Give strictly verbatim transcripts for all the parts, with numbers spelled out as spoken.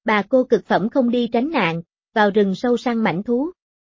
Bà cô cực phẩm không đi tránh nạn, vào rừng sâu săn mãnh thú.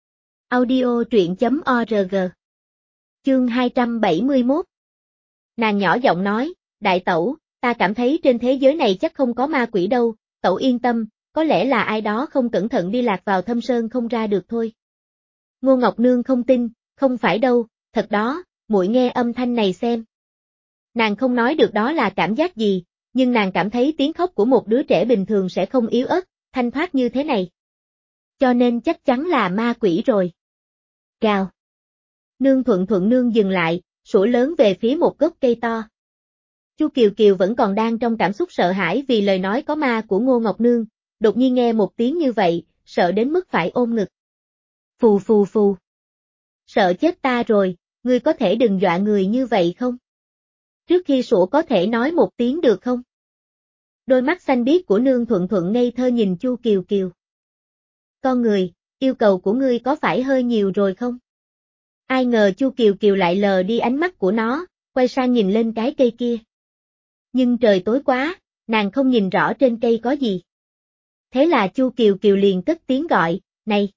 Audio truyện chấm org. Chương hai trăm bảy mươi mốt. Nàng nhỏ giọng nói, đại tẩu, ta cảm thấy trên thế giới này chắc không có ma quỷ đâu, tẩu yên tâm, có lẽ là ai đó không cẩn thận đi lạc vào thâm sơn không ra được thôi. Ngô Ngọc Nương không tin, không phải đâu, thật đó, muội nghe âm thanh này xem. Nàng không nói được đó là cảm giác gì, nhưng nàng cảm thấy tiếng khóc của một đứa trẻ bình thường sẽ không yếu ớt, thanh thoát như thế này. Cho nên chắc chắn là ma quỷ rồi. Gào. Nương Thuận Thuận nương dừng lại, sủa lớn về phía một gốc cây to. Chu Kiều Kiều vẫn còn đang trong cảm xúc sợ hãi vì lời nói có ma của Ngô Ngọc Nương, đột nhiên nghe một tiếng như vậy, sợ đến mức phải ôm ngực. Phù phù phù. Sợ chết ta rồi, ngươi có thể đừng dọa người như vậy không? Trước khi sủa có thể nói một tiếng được không? Đôi mắt xanh biếc của Nương Thuận Thuận ngây thơ nhìn Chu Kiều Kiều. Con người, yêu cầu của ngươi có phải hơi nhiều rồi không? Ai ngờ Chu Kiều Kiều lại lờ đi ánh mắt của nó, quay sang nhìn lên cái cây kia. Nhưng trời tối quá, nàng không nhìn rõ trên cây có gì. Thế là Chu Kiều Kiều liền cất tiếng gọi, này!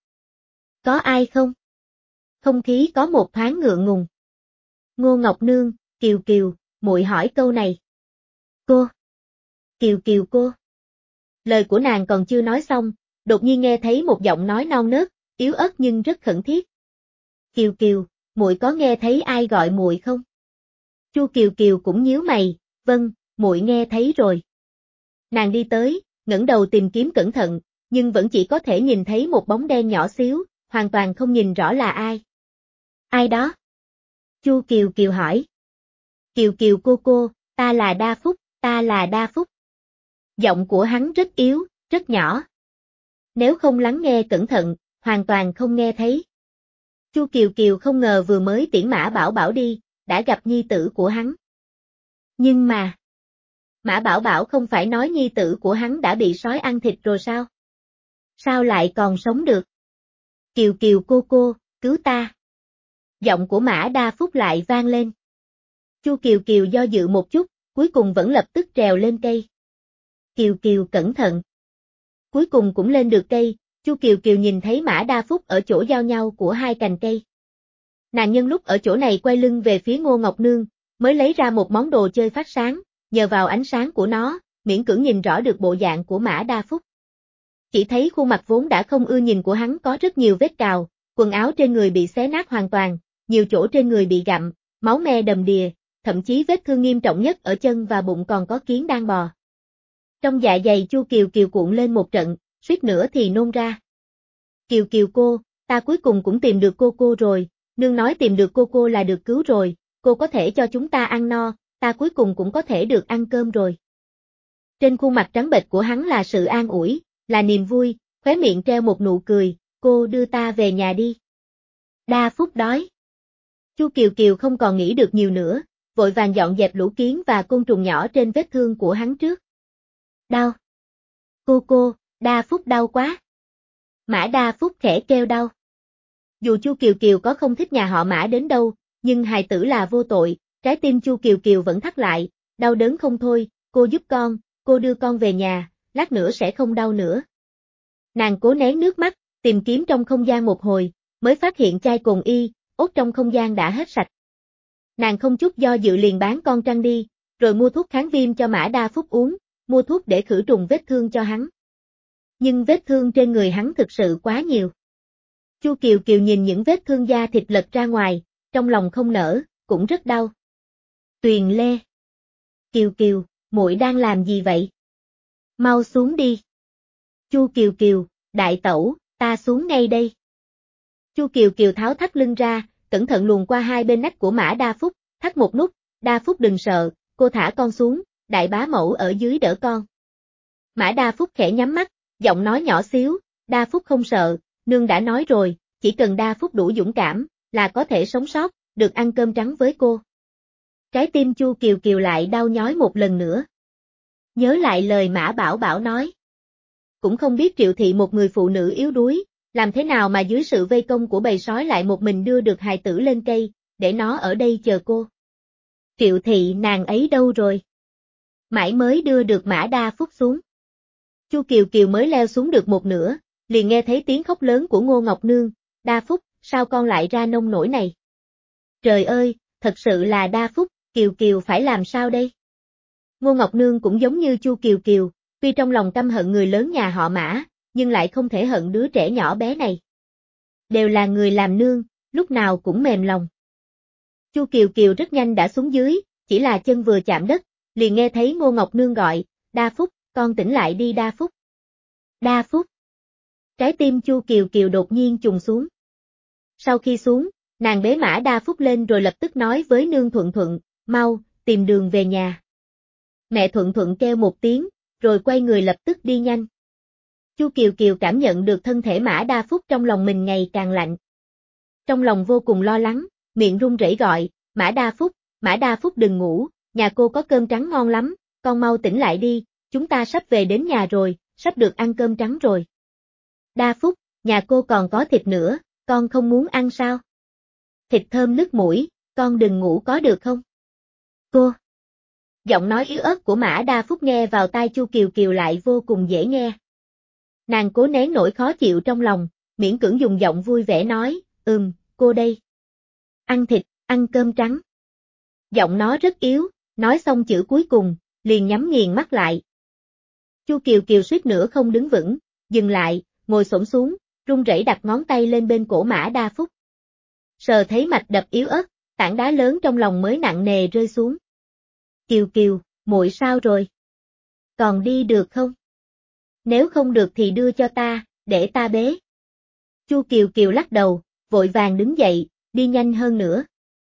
Có ai không? Không khí có một thoáng ngượng ngùng. Ngô Ngọc Nương, Kiều Kiều, muội hỏi câu này. Cô! Kiều Kiều cô! Lời của nàng còn chưa nói xong, đột nhiên nghe thấy một giọng nói non nớt, yếu ớt nhưng rất khẩn thiết. Kiều Kiều, muội có nghe thấy ai gọi muội không? Chu Kiều Kiều cũng nhíu mày, vâng, muội nghe thấy rồi. Nàng đi tới, ngẩng đầu tìm kiếm cẩn thận, nhưng vẫn chỉ có thể nhìn thấy một bóng đen nhỏ xíu, hoàn toàn không nhìn rõ là ai. Ai đó? Chu Kiều Kiều hỏi. Kiều Kiều cô cô, ta là Đa Phúc, ta là Đa Phúc. Giọng của hắn rất yếu, rất nhỏ. Nếu không lắng nghe cẩn thận, hoàn toàn không nghe thấy. Chu Kiều Kiều không ngờ vừa mới tiễn Mã Bảo Bảo đi, đã gặp nhi tử của hắn. Nhưng mà, Mã Bảo Bảo không phải nói nhi tử của hắn đã bị sói ăn thịt rồi sao? Sao lại còn sống được? Kiều Kiều cô cô, cứu ta. Giọng của Mã Đa Phúc lại vang lên. Chu Kiều Kiều do dự một chút, cuối cùng vẫn lập tức trèo lên cây. Kiều Kiều cẩn thận. Cuối cùng cũng lên được cây, Chu Kiều Kiều nhìn thấy Mã Đa Phúc ở chỗ giao nhau của hai cành cây. Nàng nhân lúc ở chỗ này quay lưng về phía Ngô Ngọc Nương, mới lấy ra một món đồ chơi phát sáng, nhờ vào ánh sáng của nó, miễn cưỡng nhìn rõ được bộ dạng của Mã Đa Phúc. Chỉ thấy khuôn mặt vốn đã không ưa nhìn của hắn có rất nhiều vết cào, quần áo trên người bị xé nát hoàn toàn, nhiều chỗ trên người bị gặm, máu me đầm đìa, thậm chí vết thương nghiêm trọng nhất ở chân và bụng còn có kiến đang bò. Trong dạ dày Chu Kiều Kiều cuộn lên một trận, suýt nữa thì nôn ra. Kiều Kiều cô, ta cuối cùng cũng tìm được cô cô rồi, nương nói tìm được cô cô là được cứu rồi, cô có thể cho chúng ta ăn no, ta cuối cùng cũng có thể được ăn cơm rồi. Trên khuôn mặt trắng bệch của hắn là sự an ủi, là niềm vui, khóe miệng treo một nụ cười, cô đưa ta về nhà đi. Đa Phúc đói. Chu Kiều Kiều không còn nghĩ được nhiều nữa, vội vàng dọn dẹp lũ kiến và côn trùng nhỏ trên vết thương của hắn trước. Đau. Cô cô, Đa Phúc đau quá. Mã Đa Phúc khẽ kêu đau. Dù Chu Kiều Kiều có không thích nhà họ Mã đến đâu, nhưng hài tử là vô tội, trái tim Chu Kiều Kiều vẫn thắt lại, đau đớn không thôi, cô giúp con, cô đưa con về nhà, lát nữa sẽ không đau nữa. Nàng cố nén nước mắt, tìm kiếm trong không gian một hồi, mới phát hiện chai cồn y, ốt trong không gian đã hết sạch. Nàng không chút do dự liền bán con trăng đi, rồi mua thuốc kháng viêm cho Mã Đa Phúc uống, mua thuốc để khử trùng vết thương cho hắn. Nhưng vết thương trên người hắn thực sự quá nhiều. Chu Kiều Kiều nhìn những vết thương da thịt lật ra ngoài, trong lòng không nở, cũng rất đau. Tuyền Lê. Kiều Kiều, muội đang làm gì vậy? Mau xuống đi. Chu Kiều Kiều, đại tẩu, ta xuống ngay đây. Chu Kiều Kiều tháo thắt lưng ra, cẩn thận luồn qua hai bên nách của Mã Đa Phúc, thắt một nút, Đa Phúc đừng sợ, cô thả con xuống, đại bá mẫu ở dưới đỡ con. Mã Đa Phúc khẽ nhắm mắt, giọng nói nhỏ xíu, Đa Phúc không sợ, nương đã nói rồi, chỉ cần Đa Phúc đủ dũng cảm, là có thể sống sót, được ăn cơm trắng với cô. Trái tim Chu Kiều Kiều lại đau nhói một lần nữa. Nhớ lại lời Mã Bảo Bảo nói. Cũng không biết Triệu Thị một người phụ nữ yếu đuối, làm thế nào mà dưới sự vây công của bầy sói lại một mình đưa được hài tử lên cây, để nó ở đây chờ cô. Triệu Thị nàng ấy đâu rồi? Mãi mới đưa được Mã Đa Phúc xuống. Chu Kiều Kiều mới leo xuống được một nửa, liền nghe thấy tiếng khóc lớn của Ngô Ngọc Nương, Đa Phúc, sao con lại ra nông nỗi này? Trời ơi, thật sự là Đa Phúc, Kiều Kiều phải làm sao đây? Ngô Ngọc Nương cũng giống như Chu Kiều Kiều, tuy trong lòng căm hận người lớn nhà họ Mã, nhưng lại không thể hận đứa trẻ nhỏ bé này. Đều là người làm nương, lúc nào cũng mềm lòng. Chu Kiều Kiều rất nhanh đã xuống dưới, chỉ là chân vừa chạm đất, liền nghe thấy Ngô Ngọc Nương gọi, Đa Phúc, con tỉnh lại đi Đa Phúc. Đa Phúc. Trái tim Chu Kiều Kiều đột nhiên trùng xuống. Sau khi xuống, nàng bế mã Đa Phúc lên rồi lập tức nói với nương Thuận Thuận, mau, tìm đường về nhà. Mẹ Thuận Thuận kêu một tiếng, rồi quay người lập tức đi nhanh. Chu Kiều Kiều cảm nhận được thân thể mã Đa Phúc trong lòng mình ngày càng lạnh. Trong lòng vô cùng lo lắng, miệng run rẩy gọi, Mã Đa Phúc, Mã Đa Phúc đừng ngủ, nhà cô có cơm trắng ngon lắm, con mau tỉnh lại đi, chúng ta sắp về đến nhà rồi, sắp được ăn cơm trắng rồi. Đa Phúc, nhà cô còn có thịt nữa, con không muốn ăn sao? Thịt thơm nức mũi, con đừng ngủ có được không? Cô. Giọng nói yếu ớt của Mã Đa Phúc nghe vào tai Chu Kiều Kiều lại vô cùng dễ nghe. Nàng cố nén nỗi khó chịu trong lòng, miễn cưỡng dùng giọng vui vẻ nói, ừm, cô đây. Ăn thịt, ăn cơm trắng. Giọng nó rất yếu, nói xong chữ cuối cùng, liền nhắm nghiền mắt lại. Chu Kiều Kiều suýt nữa không đứng vững, dừng lại, ngồi xổm xuống, run rẩy đặt ngón tay lên bên cổ Mã Đa Phúc. Sờ thấy mạch đập yếu ớt, tảng đá lớn trong lòng mới nặng nề rơi xuống. Kiều Kiều, muội sao rồi? Còn đi được không? Nếu không được thì đưa cho ta, để ta bế. Chu Kiều Kiều lắc đầu, vội vàng đứng dậy, đi nhanh hơn nữa.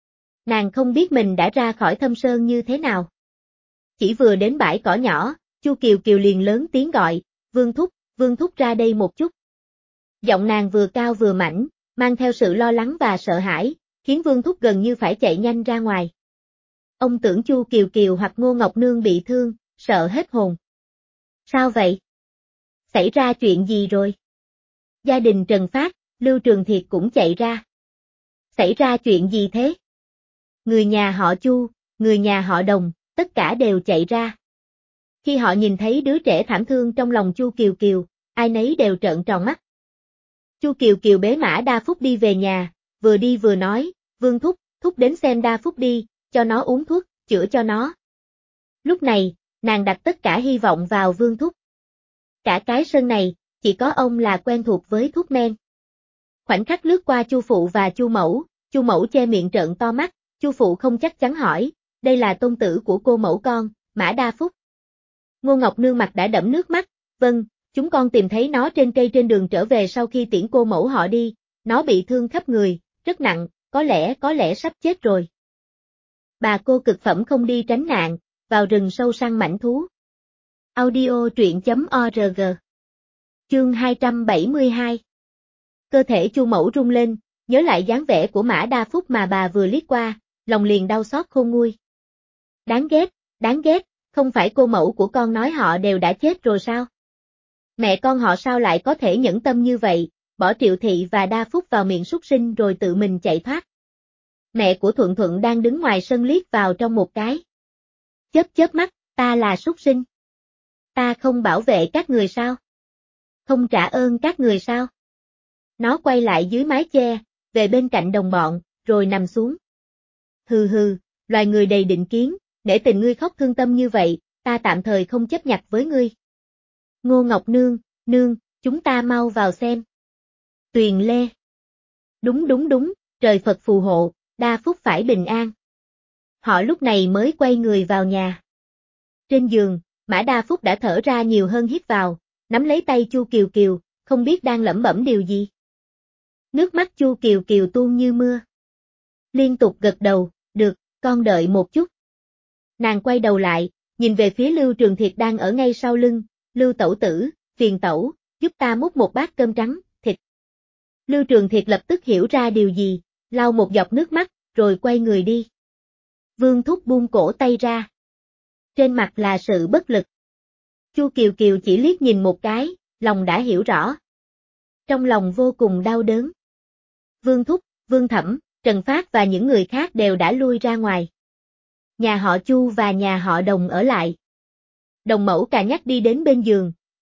Nàng không biết mình đã ra khỏi Thâm Sơn như thế nào. Chỉ vừa đến bãi cỏ nhỏ, Chu Kiều Kiều liền lớn tiếng gọi, Vương Thúc, Vương Thúc ra đây một chút. Giọng nàng vừa cao vừa mảnh, mang theo sự lo lắng và sợ hãi, khiến Vương Thúc gần như phải chạy nhanh ra ngoài. Ông tưởng Chu Kiều Kiều hoặc Ngô Ngọc Nương bị thương, sợ hết hồn. Sao vậy? Xảy ra chuyện gì rồi? Gia đình Trần Phát, Lưu Trường Thiệt cũng chạy ra. Xảy ra chuyện gì thế? Người nhà họ Chu, người nhà họ Đồng, tất cả đều chạy ra. Khi họ nhìn thấy đứa trẻ thảm thương trong lòng Chu Kiều Kiều, ai nấy đều trợn tròn mắt. Chu Kiều Kiều bế Mã Đa Phúc đi về nhà, vừa đi vừa nói, Vương Thúc, Thúc đến xem Đa Phúc đi, cho nó uống thuốc, chữa cho nó. Lúc này, nàng đặt tất cả hy vọng vào Vương Thúc. Cả cái sân này, chỉ có ông là quen thuộc với thuốc men. Khoảnh khắc lướt qua Chu Phụ và Chu Mẫu, Chu Mẫu che miệng trợn to mắt, Chu Phụ không chắc chắn hỏi, đây là tôn tử của cô mẫu con, Mã Đa Phúc. Ngô Ngọc Nương mặt đã đẫm nước mắt, vâng, chúng con tìm thấy nó trên cây trên đường trở về sau khi tiễn cô mẫu họ đi, nó bị thương khắp người, rất nặng, có lẽ có lẽ sắp chết rồi. Bà cô cực phẩm không đi tránh nạn, vào rừng sâu săn mãnh thú. Audio truyện chấm org. Chương hai trăm bảy mươi hai. Cơ thể Chu Mẫu rung lên, nhớ lại dáng vẻ của Mã Đa Phúc mà bà vừa liếc qua, lòng liền đau xót khôn nguôi. Đáng ghét, đáng ghét, không phải cô mẫu của con nói họ đều đã chết rồi sao? Mẹ con họ sao lại có thể nhẫn tâm như vậy, bỏ Triệu Thị và Đa Phúc vào miệng súc sinh rồi tự mình chạy thoát. Mẹ của Thuận Thuận đang đứng ngoài sân liếc vào trong một cái. Chớp chớp mắt, ta là súc sinh. Ta không bảo vệ các người sao? Không trả ơn các người sao? Nó quay lại dưới mái che, về bên cạnh đồng bọn, rồi nằm xuống. Hừ hừ, loài người đầy định kiến, nể tình ngươi khóc thương tâm như vậy, ta tạm thời không chấp nhặt với ngươi. Ngô Ngọc Nương, nương, chúng ta mau vào xem. Tuyền Lê. Đúng đúng đúng, trời Phật phù hộ, Đa Phúc phải bình an. Họ lúc này mới quay người vào nhà. Trên giường, Mã Đa Phúc đã thở ra nhiều hơn hít vào, nắm lấy tay Chu Kiều Kiều, không biết đang lẩm bẩm điều gì. Nước mắt Chu Kiều Kiều tuôn như mưa. Liên tục gật đầu, được, con đợi một chút. Nàng quay đầu lại, nhìn về phía Lưu Trường Thiệt đang ở ngay sau lưng, Lưu tẩu tử, phiền tẩu, giúp ta múc một bát cơm trắng, thịt. Lưu Trường Thiệt lập tức hiểu ra điều gì, lau một giọt nước mắt, rồi quay người đi. Vương Thúc buông cổ tay ra. Trên mặt là sự bất lực. Chu Kiều Kiều chỉ liếc nhìn một cái, lòng đã hiểu rõ. Trong lòng vô cùng đau đớn. Vương Thúc, Vương Thẩm, Trần Phát và những người khác đều đã lui ra ngoài. Nhà họ Chu và nhà họ Đồng ở lại. Đồng Mẫu cà nhắc đi đến bên giường,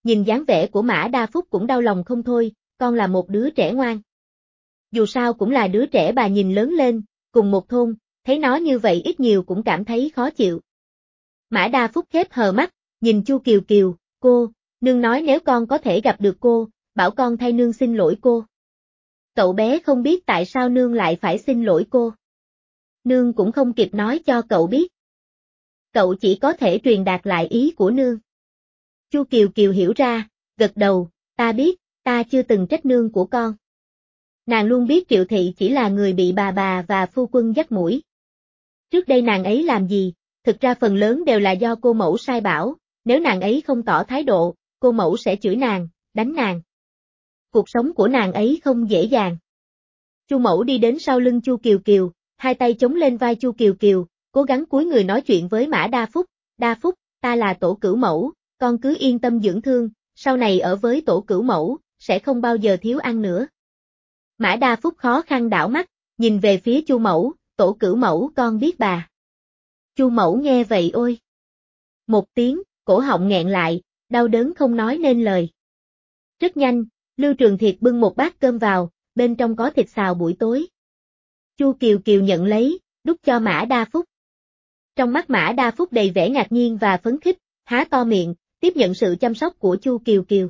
nhìn dáng vẻ của Mã Đa Phúc cũng đau lòng không thôi, con là một đứa trẻ ngoan. Dù sao cũng là đứa trẻ bà nhìn lớn lên, cùng một thôn, thấy nó như vậy ít nhiều cũng cảm thấy khó chịu. Mã Đa Phúc khép hờ mắt, nhìn Chu Kiều Kiều, cô, nương nói nếu con có thể gặp được cô, bảo con thay nương xin lỗi cô. Cậu bé không biết tại sao nương lại phải xin lỗi cô. Nương cũng không kịp nói cho cậu biết. Cậu chỉ có thể truyền đạt lại ý của nương. Chu Kiều Kiều hiểu ra, gật đầu, ta biết, ta chưa từng trách nương của con. Nàng luôn biết Triệu Thị chỉ là người bị bà bà và phu quân dắt mũi. Trước đây nàng ấy làm gì, thực ra phần lớn đều là do cô mẫu sai bảo, nếu nàng ấy không tỏ thái độ, cô mẫu sẽ chửi nàng, đánh nàng. Cuộc sống của nàng ấy không dễ dàng. Chu mẫu đi đến sau lưng Chu Kiều Kiều, hai tay chống lên vai Chu Kiều Kiều, cố gắng cúi người nói chuyện với Mã Đa Phúc, Đa Phúc, ta là tổ cửu mẫu, con cứ yên tâm dưỡng thương, sau này ở với tổ cửu mẫu, sẽ không bao giờ thiếu ăn nữa. Mã Đa Phúc khó khăn đảo mắt, nhìn về phía Chu mẫu, tổ cửu mẫu con biết bà. Chu mẫu nghe vậy ôi. Một tiếng, cổ họng nghẹn lại, đau đớn không nói nên lời. Rất nhanh, Lưu Trường Thiệt bưng một bát cơm vào, bên trong có thịt xào buổi tối. Chu Kiều Kiều nhận lấy, đút cho Mã Đa Phúc. Trong mắt Mã Đa Phúc đầy vẻ ngạc nhiên và phấn khích, há to miệng, tiếp nhận sự chăm sóc của Chu Kiều Kiều.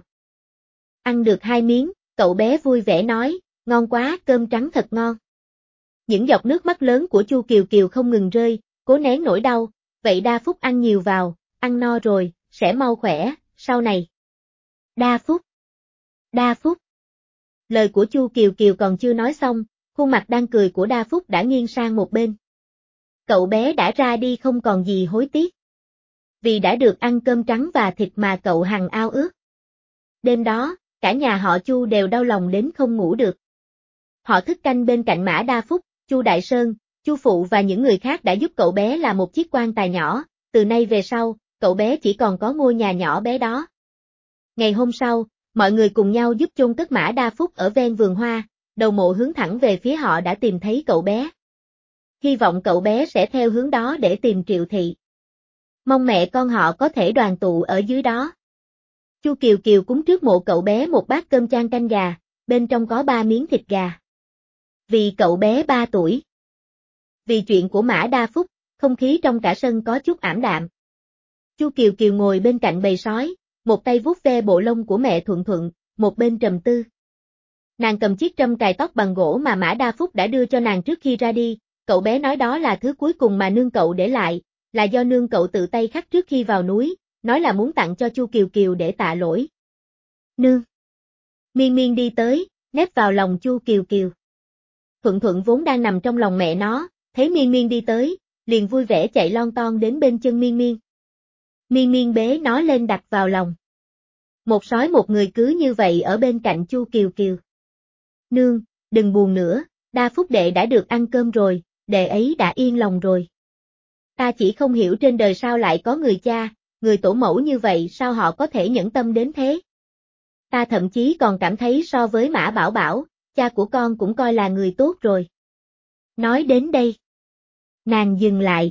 Ăn được hai miếng, cậu bé vui vẻ nói, ngon quá, cơm trắng thật ngon. Những giọt nước mắt lớn của Chu Kiều Kiều không ngừng rơi, cố nén nỗi đau, vậy Đa Phúc ăn nhiều vào, ăn no rồi, sẽ mau khỏe, sau này. Đa Phúc. Đa Phúc. Lời của Chu Kiều Kiều còn chưa nói xong, khuôn mặt đang cười của Đa Phúc đã nghiêng sang một bên. Cậu bé đã ra đi không còn gì hối tiếc. Vì đã được ăn cơm trắng và thịt mà cậu hằng ao ước. Đêm đó, cả nhà họ Chu đều đau lòng đến không ngủ được. Họ thức canh bên cạnh Mã Đa Phúc, Chu Đại Sơn, Chu Phụ và những người khác đã giúp cậu bé là một chiếc quan tài nhỏ, từ nay về sau, cậu bé chỉ còn có ngôi nhà nhỏ bé đó. Ngày hôm sau, mọi người cùng nhau giúp chôn cất Mã Đa Phúc ở ven vườn hoa, đầu mộ hướng thẳng về phía họ đã tìm thấy cậu bé. Hy vọng cậu bé sẽ theo hướng đó để tìm Triệu Thị. Mong mẹ con họ có thể đoàn tụ ở dưới đó. Chu Kiều Kiều cúng trước mộ cậu bé một bát cơm chan canh gà, bên trong có ba miếng thịt gà. Vì cậu bé ba tuổi. Vì chuyện của Mã Đa Phúc, không khí trong cả sân có chút ảm đạm. Chu Kiều Kiều ngồi bên cạnh bầy sói, một tay vuốt ve bộ lông của mẹ Thuận Thuận, một bên trầm tư. Nàng cầm chiếc trâm cài tóc bằng gỗ mà Mã Đa Phúc đã đưa cho nàng trước khi ra đi, cậu bé nói đó là thứ cuối cùng mà nương cậu để lại, là do nương cậu tự tay khắc trước khi vào núi, nói là muốn tặng cho Chu Kiều Kiều để tạ lỗi. Nương. Miên Miên đi tới, nép vào lòng Chu Kiều Kiều. Thuận Thuận vốn đang nằm trong lòng mẹ nó, thấy Miên Miên đi tới, liền vui vẻ chạy lon ton đến bên chân Miên Miên. Miên Miên bế nó lên đặt vào lòng. Một sói một người cứ như vậy ở bên cạnh Chu Kiều Kiều. Nương, đừng buồn nữa, Đa Phúc đệ đã được ăn cơm rồi, đệ ấy đã yên lòng rồi. Ta chỉ không hiểu trên đời sao lại có người cha, người tổ mẫu như vậy sao họ có thể nhẫn tâm đến thế. Ta thậm chí còn cảm thấy so với Mã Bảo Bảo, cha của con cũng coi là người tốt rồi. Nói đến đây. Nàng dừng lại.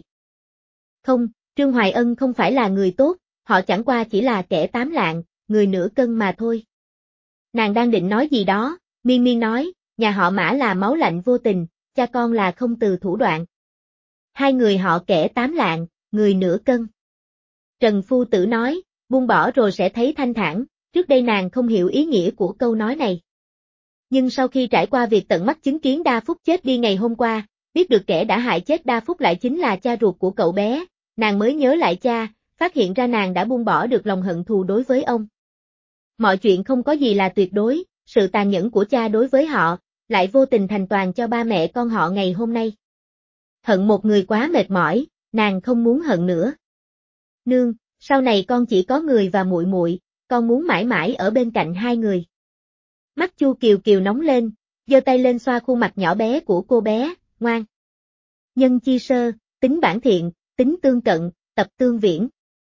Không, Trương Hoài Ân không phải là người tốt, họ chẳng qua chỉ là kẻ tám lạng, người nửa cân mà thôi. Nàng đang định nói gì đó, Miên Miên nói, nhà họ Mã là máu lạnh vô tình, cha con là không từ thủ đoạn. Hai người họ kẻ tám lạng, người nửa cân. Trần Phu Tử nói, buông bỏ rồi sẽ thấy thanh thản, trước đây nàng không hiểu ý nghĩa của câu nói này. Nhưng sau khi trải qua việc tận mắt chứng kiến Đa Phúc chết đi ngày hôm qua, biết được kẻ đã hại chết Đa Phúc lại chính là cha ruột của cậu bé, nàng mới nhớ lại cha, phát hiện ra nàng đã buông bỏ được lòng hận thù đối với ông. Mọi chuyện không có gì là tuyệt đối, sự tàn nhẫn của cha đối với họ, lại vô tình thành toàn cho ba mẹ con họ ngày hôm nay. Hận một người quá mệt mỏi, nàng không muốn hận nữa. Nương, sau này con chỉ có người và muội muội, con muốn mãi mãi ở bên cạnh hai người. Mắt Chu Kiều Kiều nóng lên, giơ tay lên xoa khuôn mặt nhỏ bé của cô bé, ngoan. Nhân chi sơ, tính bản thiện, tính tương cận, tập tương viễn.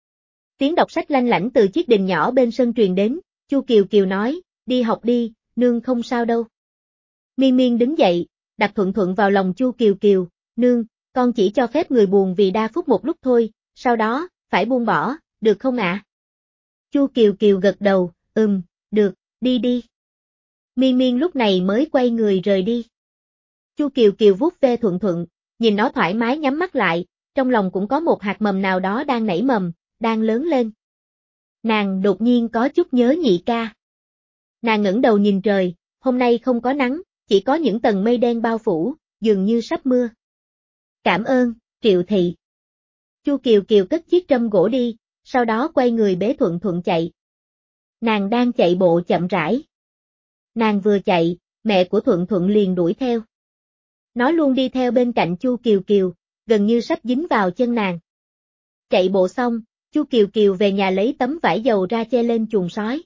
Tiếng đọc sách lanh lảnh từ chiếc đình nhỏ bên sân truyền đến, Chu Kiều Kiều nói, đi học đi, nương không sao đâu. Miên Miên đứng dậy, đặt Thuận Thuận vào lòng Chu Kiều Kiều, nương, con chỉ cho phép người buồn vì Đa Phúc một lúc thôi, sau đó, phải buông bỏ, được không ạ? Chu Kiều Kiều gật đầu, ừm, được, đi đi. Miên Miên lúc này mới quay người rời đi. Chu Kiều Kiều vuốt ve Thuận Thuận, nhìn nó thoải mái nhắm mắt lại, trong lòng cũng có một hạt mầm nào đó đang nảy mầm, đang lớn lên. Nàng đột nhiên có chút nhớ nhị ca. Nàng ngẩng đầu nhìn trời, hôm nay không có nắng, chỉ có những tầng mây đen bao phủ, dường như sắp mưa. Cảm ơn, Triệu thị. Chu Kiều Kiều cất chiếc trâm gỗ đi, sau đó quay người bế Thuận Thuận chạy. Nàng đang chạy bộ chậm rãi. Nàng vừa chạy, mẹ của Thuận Thuận liền đuổi theo. Nó luôn đi theo bên cạnh Chu Kiều Kiều, gần như sắp dính vào chân nàng. Chạy bộ xong, Chu Kiều Kiều về nhà lấy tấm vải dầu ra che lên chuồng sói.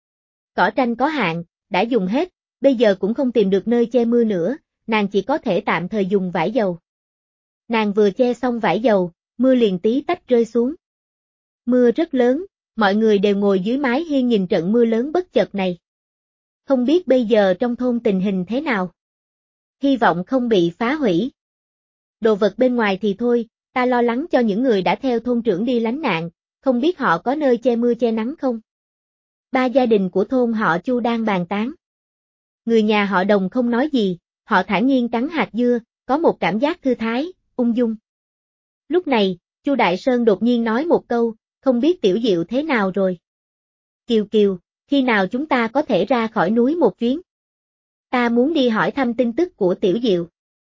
Cỏ tranh có hạn, đã dùng hết, bây giờ cũng không tìm được nơi che mưa nữa, nàng chỉ có thể tạm thời dùng vải dầu. Nàng vừa che xong vải dầu, mưa liền tí tách rơi xuống. Mưa rất lớn, mọi người đều ngồi dưới mái hiên nhìn trận mưa lớn bất chợt này. Không biết bây giờ trong thôn tình hình thế nào? Hy vọng không bị phá hủy. Đồ vật bên ngoài thì thôi, ta lo lắng cho những người đã theo thôn trưởng đi lánh nạn, không biết họ có nơi che mưa che nắng không? Ba gia đình của thôn họ Chu đang bàn tán. Người nhà họ Đồng không nói gì, họ thản nhiên cắn hạt dưa, có một cảm giác thư thái, ung dung. Lúc này, Chu Đại Sơn đột nhiên nói một câu, không biết Tiểu Diệu thế nào rồi. Kiều Kiều, khi nào chúng ta có thể ra khỏi núi một chuyến? Ta muốn đi hỏi thăm tin tức của Tiểu Diệu.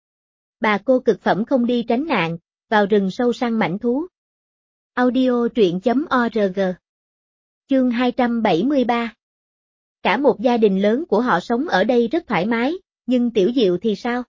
Bà cô cực phẩm không đi tránh nạn, vào rừng sâu săn mãnh thú. Audio truyện chấm org. Chương hai trăm bảy mươi ba. Cả một gia đình lớn của họ sống ở đây rất thoải mái, nhưng Tiểu Diệu thì sao?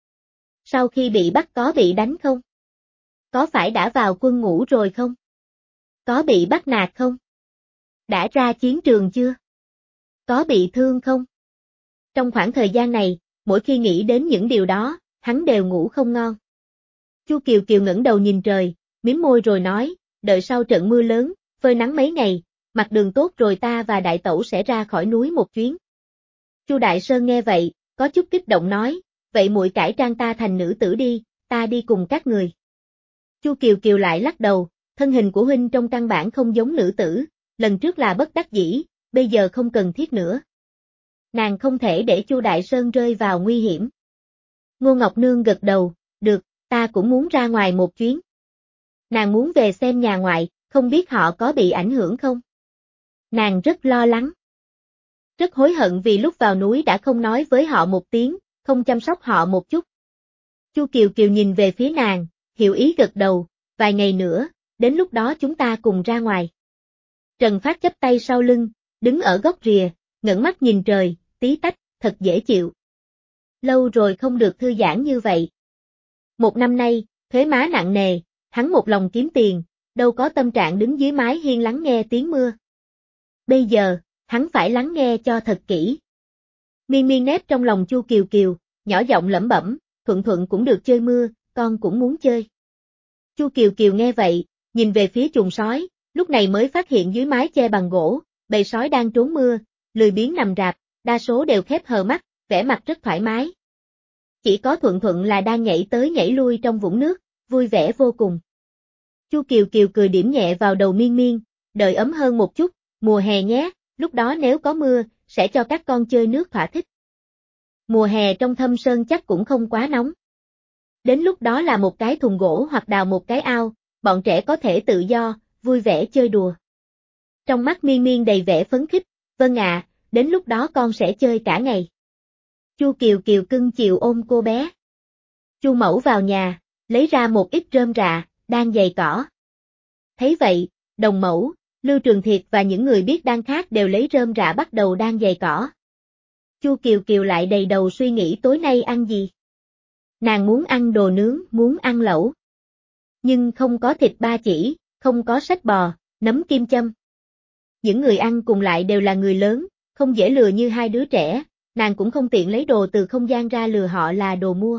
Sau khi bị bắt có bị đánh không? Có phải đã vào quân ngũ rồi không? Có bị bắt nạt không? Đã ra chiến trường chưa? Có bị thương không? Trong khoảng thời gian này, mỗi khi nghĩ đến những điều đó, hắn đều ngủ không ngon. Chu Kiều Kiều ngẩng đầu nhìn trời, mím môi rồi nói, đợi sau trận mưa lớn, phơi nắng mấy ngày, mặt đường tốt rồi ta và đại tẩu sẽ ra khỏi núi một chuyến. Chu Đại Sơn nghe vậy, có chút kích động nói, vậy muội cải trang ta thành nữ tử đi, ta đi cùng các người. Chu Kiều Kiều lại lắc đầu, thân hình của huynh trong căn bản không giống nữ tử, lần trước là bất đắc dĩ, bây giờ không cần thiết nữa. Nàng không thể để Chu Đại Sơn rơi vào nguy hiểm. Ngô Ngọc Nương gật đầu, được, ta cũng muốn ra ngoài một chuyến. Nàng muốn về xem nhà ngoại, không biết họ có bị ảnh hưởng không? Nàng rất lo lắng. Rất hối hận vì lúc vào núi đã không nói với họ một tiếng, không chăm sóc họ một chút. Chu Kiều Kiều nhìn về phía nàng, hiểu ý gật đầu, vài ngày nữa, đến lúc đó chúng ta cùng ra ngoài. Trần Phát chắp tay sau lưng, đứng ở góc rìa, ngẩng mắt nhìn trời, tí tách, thật dễ chịu. Lâu rồi không được thư giãn như vậy. Một năm nay, thuế má nặng nề, hắn một lòng kiếm tiền, đâu có tâm trạng đứng dưới mái hiên lắng nghe tiếng mưa. Bây giờ, hắn phải lắng nghe cho thật kỹ. Miên Miên nép trong lòng Chu Kiều Kiều, nhỏ giọng lẩm bẩm, Thuận Thuận cũng được chơi mưa, con cũng muốn chơi. Chu Kiều Kiều nghe vậy, nhìn về phía chuồng sói, lúc này mới phát hiện dưới mái che bằng gỗ, bầy sói đang trốn mưa, lười biếng nằm rạp, đa số đều khép hờ mắt, vẻ mặt rất thoải mái. Chỉ có Thuận Thuận là đang nhảy tới nhảy lui trong vũng nước, vui vẻ vô cùng. Chu Kiều Kiều cười điểm nhẹ vào đầu Miên Miên, đợi ấm hơn một chút, mùa hè nhé, lúc đó nếu có mưa, sẽ cho các con chơi nước thỏa thích. Mùa hè trong Thâm Sơn chắc cũng không quá nóng. Đến lúc đó là một cái thùng gỗ hoặc đào một cái ao, bọn trẻ có thể tự do, vui vẻ chơi đùa. Trong mắt Miên Miên đầy vẻ phấn khích, vâng ạ, đến lúc đó con sẽ chơi cả ngày. Chu Kiều Kiều cưng chiều ôm cô bé. Chu Mẫu vào nhà, lấy ra một ít rơm rạ, đang giày cỏ. Thấy vậy, Đồng Mẫu, Lưu Trường Thiệt và những người biết đan khác đều lấy rơm rạ bắt đầu đan giày cỏ. Chu Kiều Kiều lại đầy đầu suy nghĩ tối nay ăn gì. Nàng muốn ăn đồ nướng, muốn ăn lẩu. Nhưng không có thịt ba chỉ, không có sách bò, nấm kim châm. Những người ăn cùng lại đều là người lớn, không dễ lừa như hai đứa trẻ, nàng cũng không tiện lấy đồ từ không gian ra lừa họ là đồ mua.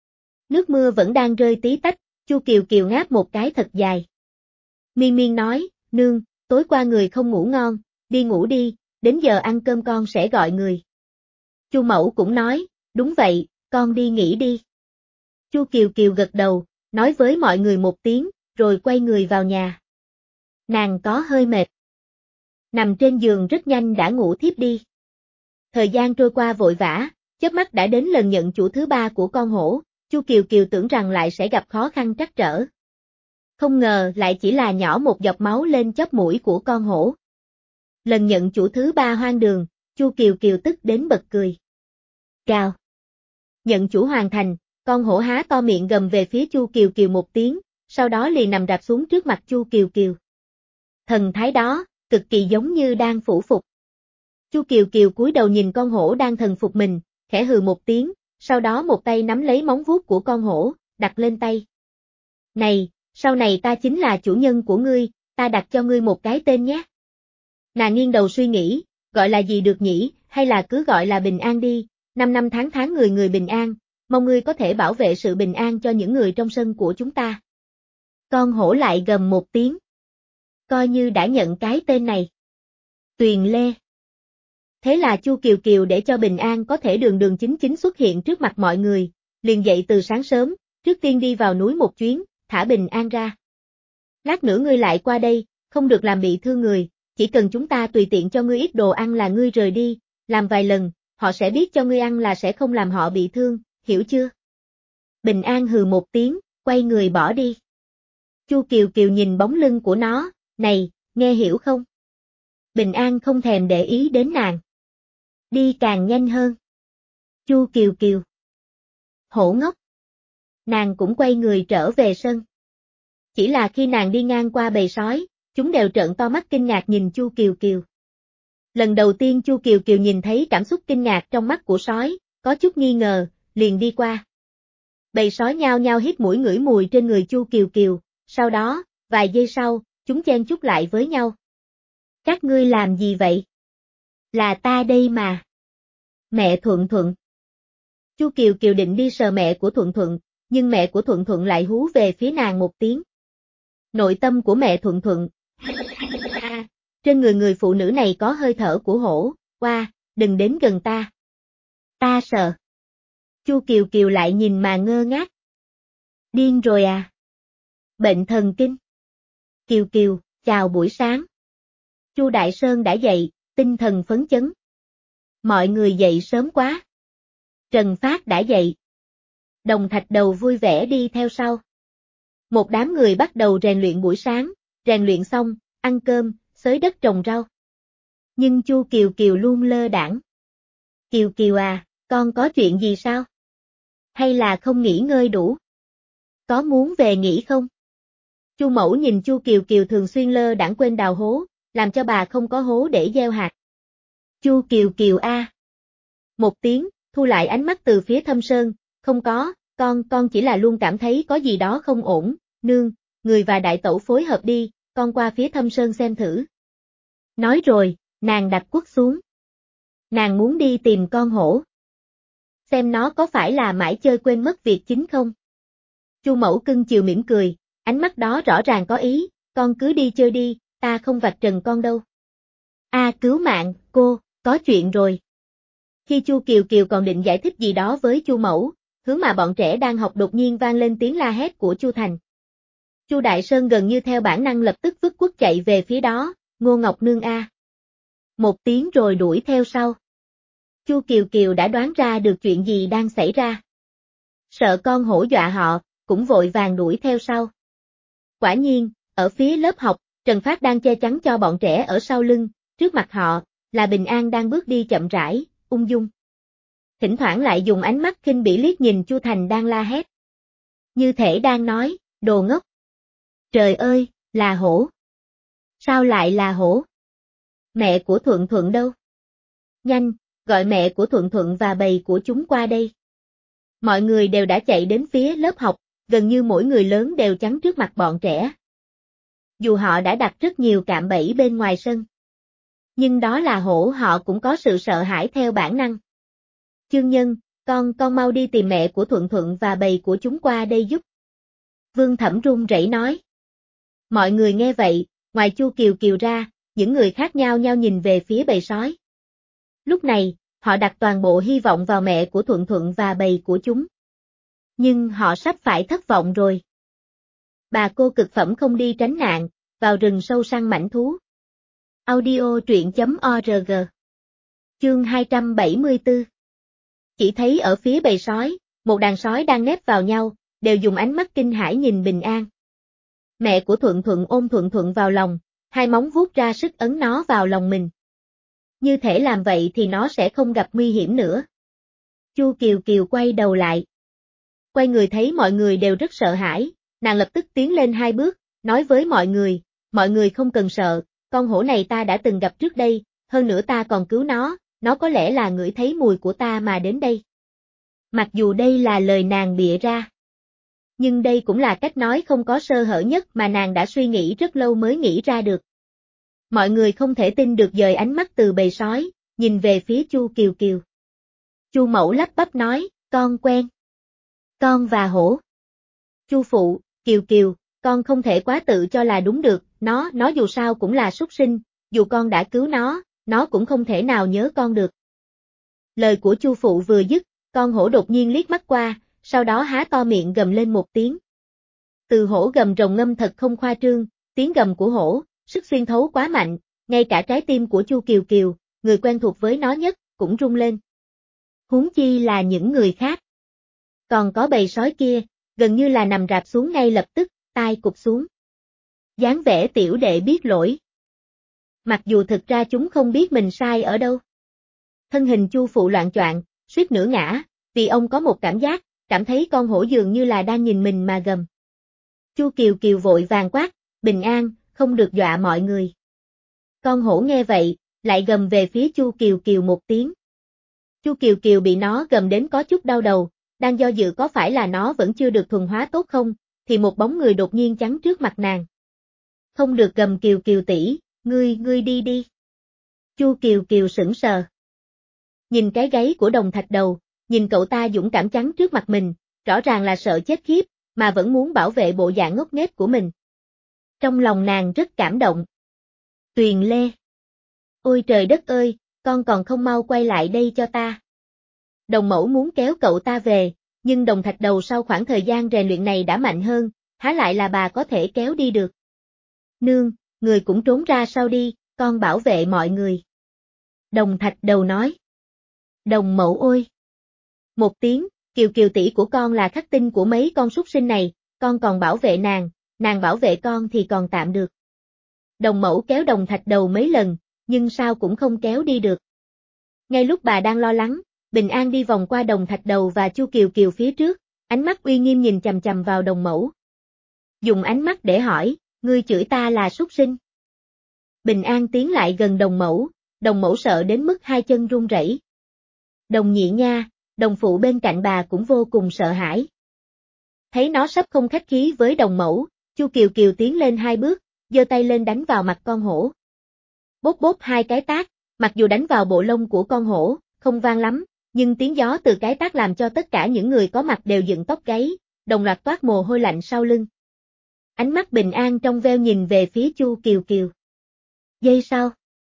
Nước mưa vẫn đang rơi tí tách, Chu Kiều Kiều ngáp một cái thật dài. Miên Miên nói, nương, tối qua người không ngủ ngon, đi ngủ đi, đến giờ ăn cơm con sẽ gọi người. Chu Mẫu cũng nói, đúng vậy, con đi nghỉ đi. Chu Kiều Kiều gật đầu, nói với mọi người một tiếng, rồi quay người vào nhà. Nàng có hơi mệt. Nằm trên giường rất nhanh đã ngủ thiếp đi. Thời gian trôi qua vội vã, chớp mắt đã đến lần nhận chủ thứ ba của con hổ, Chu Kiều Kiều tưởng rằng lại sẽ gặp khó khăn trắc trở. Không ngờ lại chỉ là nhỏ một giọt máu lên chóp mũi của con hổ. Lần nhận chủ thứ ba hoang đường, Chu Kiều Kiều tức đến bật cười. Cào. Nhận chủ hoàn thành, con hổ há to miệng gầm về phía Chu Kiều Kiều một tiếng, sau đó liền nằm rạp xuống trước mặt Chu Kiều Kiều. Thần thái đó, cực kỳ giống như đang phủ phục. Chu Kiều Kiều cúi đầu nhìn con hổ đang thần phục mình, khẽ hừ một tiếng, sau đó một tay nắm lấy móng vuốt của con hổ, đặt lên tay. Này, sau này ta chính là chủ nhân của ngươi, ta đặt cho ngươi một cái tên nhé. Nàng nghiêng đầu suy nghĩ, gọi là gì được nhỉ, hay là cứ gọi là bình an đi, năm năm tháng tháng người người bình an, mong ngươi có thể bảo vệ sự bình an cho những người trong sân của chúng ta. Con hổ lại gầm một tiếng. Coi như đã nhận cái tên này. Tuyền Lê. Thế là Chu Kiều Kiều để cho Bình An có thể đường đường chính chính xuất hiện trước mặt mọi người, liền dậy từ sáng sớm, trước tiên đi vào núi một chuyến, thả Bình An ra. Lát nữa ngươi lại qua đây, không được làm bị thương người, chỉ cần chúng ta tùy tiện cho ngươi ít đồ ăn là ngươi rời đi, làm vài lần, họ sẽ biết cho ngươi ăn là sẽ không làm họ bị thương, hiểu chưa? Bình An hừ một tiếng, quay người bỏ đi. Chu Kiều Kiều nhìn bóng lưng của nó, này, nghe hiểu không? Bình An không thèm để ý đến nàng. Đi càng nhanh hơn. Chu Kiều Kiều. Hổ ngốc. Nàng cũng quay người trở về sân. Chỉ là khi nàng đi ngang qua bầy sói, chúng đều trợn to mắt kinh ngạc nhìn Chu Kiều Kiều. Lần đầu tiên Chu Kiều Kiều nhìn thấy cảm xúc kinh ngạc trong mắt của sói, có chút nghi ngờ, liền đi qua. Bầy sói nhao nhao hít mũi ngửi mùi trên người Chu Kiều Kiều, sau đó, vài giây sau, chúng chen chúc lại với nhau. Các ngươi làm gì vậy? Là ta đây mà. Mẹ Thuận Thuận. Chu Kiều Kiều định đi sờ mẹ của Thuận Thuận, nhưng mẹ của Thuận Thuận lại hú về phía nàng một tiếng. Nội tâm của mẹ Thuận Thuận. À, trên người người phụ nữ này có hơi thở của hổ, qua, wow, đừng đến gần ta. Ta sợ. Chu Kiều Kiều lại nhìn mà ngơ ngác. Điên rồi à? Bệnh thần kinh. Kiều Kiều, chào buổi sáng. Chu Đại Sơn đã dậy, tinh thần phấn chấn. Mọi người dậy sớm quá. Trần Phát đã dậy. Đồng Thạch Đầu vui vẻ đi theo sau. Một đám người bắt đầu rèn luyện buổi sáng, rèn luyện xong, ăn cơm, xới đất trồng rau. Nhưng Chu Kiều Kiều luôn lơ đãng. Kiều Kiều à, con có chuyện gì sao? Hay là không nghỉ ngơi đủ? Có muốn về nghỉ không? Chu Mẫu nhìn Chu Kiều Kiều thường xuyên lơ đãng quên đào hố, làm cho bà không có hố để gieo hạt. Chu Kiều Kiều a. À. Một tiếng, thu lại ánh mắt từ phía Thâm Sơn, không có, con, con chỉ là luôn cảm thấy có gì đó không ổn, nương, người và đại tẩu phối hợp đi, con qua phía Thâm Sơn xem thử. Nói rồi, nàng đặt quất xuống. Nàng muốn đi tìm con hổ. Xem nó có phải là mãi chơi quên mất việc chính không? Chu Mẫu cưng chiều mỉm cười, ánh mắt đó rõ ràng có ý, con cứ đi chơi đi, ta không vạch trần con đâu. A à, cứu mạng, cô, có chuyện rồi. Khi Chu Kiều Kiều còn định giải thích gì đó với Chu Mẫu, hướng mà bọn trẻ đang học đột nhiên vang lên tiếng la hét của Chu Thành. Chu Đại Sơn gần như theo bản năng lập tức vứt quất chạy về phía đó, Ngô Ngọc Nương a. À. Một tiếng rồi đuổi theo sau. Chu Kiều Kiều đã đoán ra được chuyện gì đang xảy ra. Sợ con hổ dọa họ, cũng vội vàng đuổi theo sau. Quả nhiên, ở phía lớp học, Trần Phát đang che chắn cho bọn trẻ ở sau lưng, trước mặt họ, là Bình An đang bước đi chậm rãi, ung dung. Thỉnh thoảng lại dùng ánh mắt khinh bỉ liếc nhìn Chu Thành đang la hét. Như thể đang nói, đồ ngốc. Trời ơi, là hổ. Sao lại là hổ? Mẹ của Thuận Thuận đâu? Nhanh, gọi mẹ của Thuận Thuận và bầy của chúng qua đây. Mọi người đều đã chạy đến phía lớp học, gần như mỗi người lớn đều chắn trước mặt bọn trẻ. Dù họ đã đặt rất nhiều cạm bẫy bên ngoài sân. Nhưng đó là hổ, họ cũng có sự sợ hãi theo bản năng. Chương Nhân, con, con mau đi tìm mẹ của Thuận Thuận và bầy của chúng qua đây giúp. Vương Thẩm run rẩy nói. Mọi người nghe vậy, ngoài Chu Kiều Kiều ra, những người khác nhau nhau nhìn về phía bầy sói. Lúc này, họ đặt toàn bộ hy vọng vào mẹ của Thuận Thuận và bầy của chúng. Nhưng họ sắp phải thất vọng rồi. Bà cô cực phẩm không đi tránh nạn, vào rừng sâu săn mãnh thú. Audio truyện chấm org. Chương hai trăm bảy mươi tư. Chỉ thấy ở phía bầy sói, một đàn sói đang nép vào nhau, đều dùng ánh mắt kinh hãi nhìn Bình An. Mẹ của Thuận Thuận ôm Thuận Thuận vào lòng, hai móng vuốt ra sức ấn nó vào lòng mình. Như thể làm vậy thì nó sẽ không gặp nguy hiểm nữa. Chu Kiều Kiều quay đầu lại. Quay người thấy mọi người đều rất sợ hãi, nàng lập tức tiến lên hai bước, nói với mọi người, mọi người không cần sợ, con hổ này ta đã từng gặp trước đây, hơn nữa ta còn cứu nó, nó có lẽ là ngửi thấy mùi của ta mà đến đây. Mặc dù đây là lời nàng bịa ra, nhưng đây cũng là cách nói không có sơ hở nhất mà nàng đã suy nghĩ rất lâu mới nghĩ ra được. Mọi người không thể tin được dời ánh mắt từ bầy sói, nhìn về phía Chu Kiều Kiều. Chu Mẫu lắp bắp nói, con quen. Con và hổ. Chu Phụ, Kiều Kiều, con không thể quá tự cho là đúng được, nó, nó dù sao cũng là súc sinh, dù con đã cứu nó, nó cũng không thể nào nhớ con được. Lời của Chu Phụ vừa dứt, con hổ đột nhiên liếc mắt qua, sau đó há to miệng gầm lên một tiếng. Từ hổ gầm rồng ngâm thật không khoa trương, tiếng gầm của hổ, sức xuyên thấu quá mạnh, ngay cả trái tim của Chu Kiều Kiều, người quen thuộc với nó nhất, cũng rung lên. Huống chi là những người khác. Còn có bầy sói kia, gần như là nằm rạp xuống ngay lập tức, tai cụp xuống. Dáng vẻ tiểu đệ biết lỗi. Mặc dù thực ra chúng không biết mình sai ở đâu. Thân hình Chu Phụ loạng choạng, suýt nữa ngã, vì ông có một cảm giác, cảm thấy con hổ dường như là đang nhìn mình mà gầm. Chu Kiều Kiều vội vàng quát, Bình An, không được dọa mọi người. Con hổ nghe vậy, lại gầm về phía Chu Kiều Kiều một tiếng. Chu Kiều Kiều bị nó gầm đến có chút đau đầu, đang do dự có phải là nó vẫn chưa được thuần hóa tốt không, thì một bóng người đột nhiên chắn trước mặt nàng. Không được gầm Kiều Kiều tỷ, ngươi, ngươi đi đi. Chu Kiều Kiều sững sờ. Nhìn cái gáy của Đồng Thạch Đầu, nhìn cậu ta dũng cảm chắn trước mặt mình, rõ ràng là sợ chết khiếp, mà vẫn muốn bảo vệ bộ dạng ngốc nghếch của mình. Trong lòng nàng rất cảm động. Tuyền Lê. Ôi trời đất ơi, con còn không mau quay lại đây cho ta. Đồng Mẫu muốn kéo cậu ta về, nhưng Đồng Thạch Đầu sau khoảng thời gian rèn luyện này đã mạnh hơn, há lại là bà có thể kéo đi được. Nương, người cũng trốn ra sau đi, con bảo vệ mọi người. Đồng Thạch Đầu nói. Đồng Mẫu ôi! Một tiếng, Kiều Kiều tỷ của con là khắc tinh của mấy con súc sinh này, con còn bảo vệ nàng, nàng bảo vệ con thì còn tạm được. Đồng Mẫu kéo Đồng Thạch Đầu mấy lần, nhưng sao cũng không kéo đi được. Ngay lúc bà đang lo lắng, Bình An đi vòng qua Đồng Thạch Đầu và Chu Kiều Kiều phía trước, ánh mắt uy nghiêm nhìn chằm chằm vào Đồng Mẫu. Dùng ánh mắt để hỏi, ngươi chửi ta là súc sinh. Bình An tiến lại gần Đồng Mẫu, Đồng Mẫu sợ đến mức hai chân run rẩy. Đồng Nhị Nha, Đồng Phụ bên cạnh bà cũng vô cùng sợ hãi. Thấy nó sắp không khách khí với Đồng Mẫu, Chu Kiều Kiều tiến lên hai bước, giơ tay lên đánh vào mặt con hổ. Bốp bốp hai cái tát, mặc dù đánh vào bộ lông của con hổ, không vang lắm, nhưng tiếng gió từ cái tát làm cho tất cả những người có mặt đều dựng tóc gáy, đồng loạt toát mồ hôi lạnh sau lưng. Ánh mắt Bình An trong veo nhìn về phía Chu Kiều Kiều. Giây sau,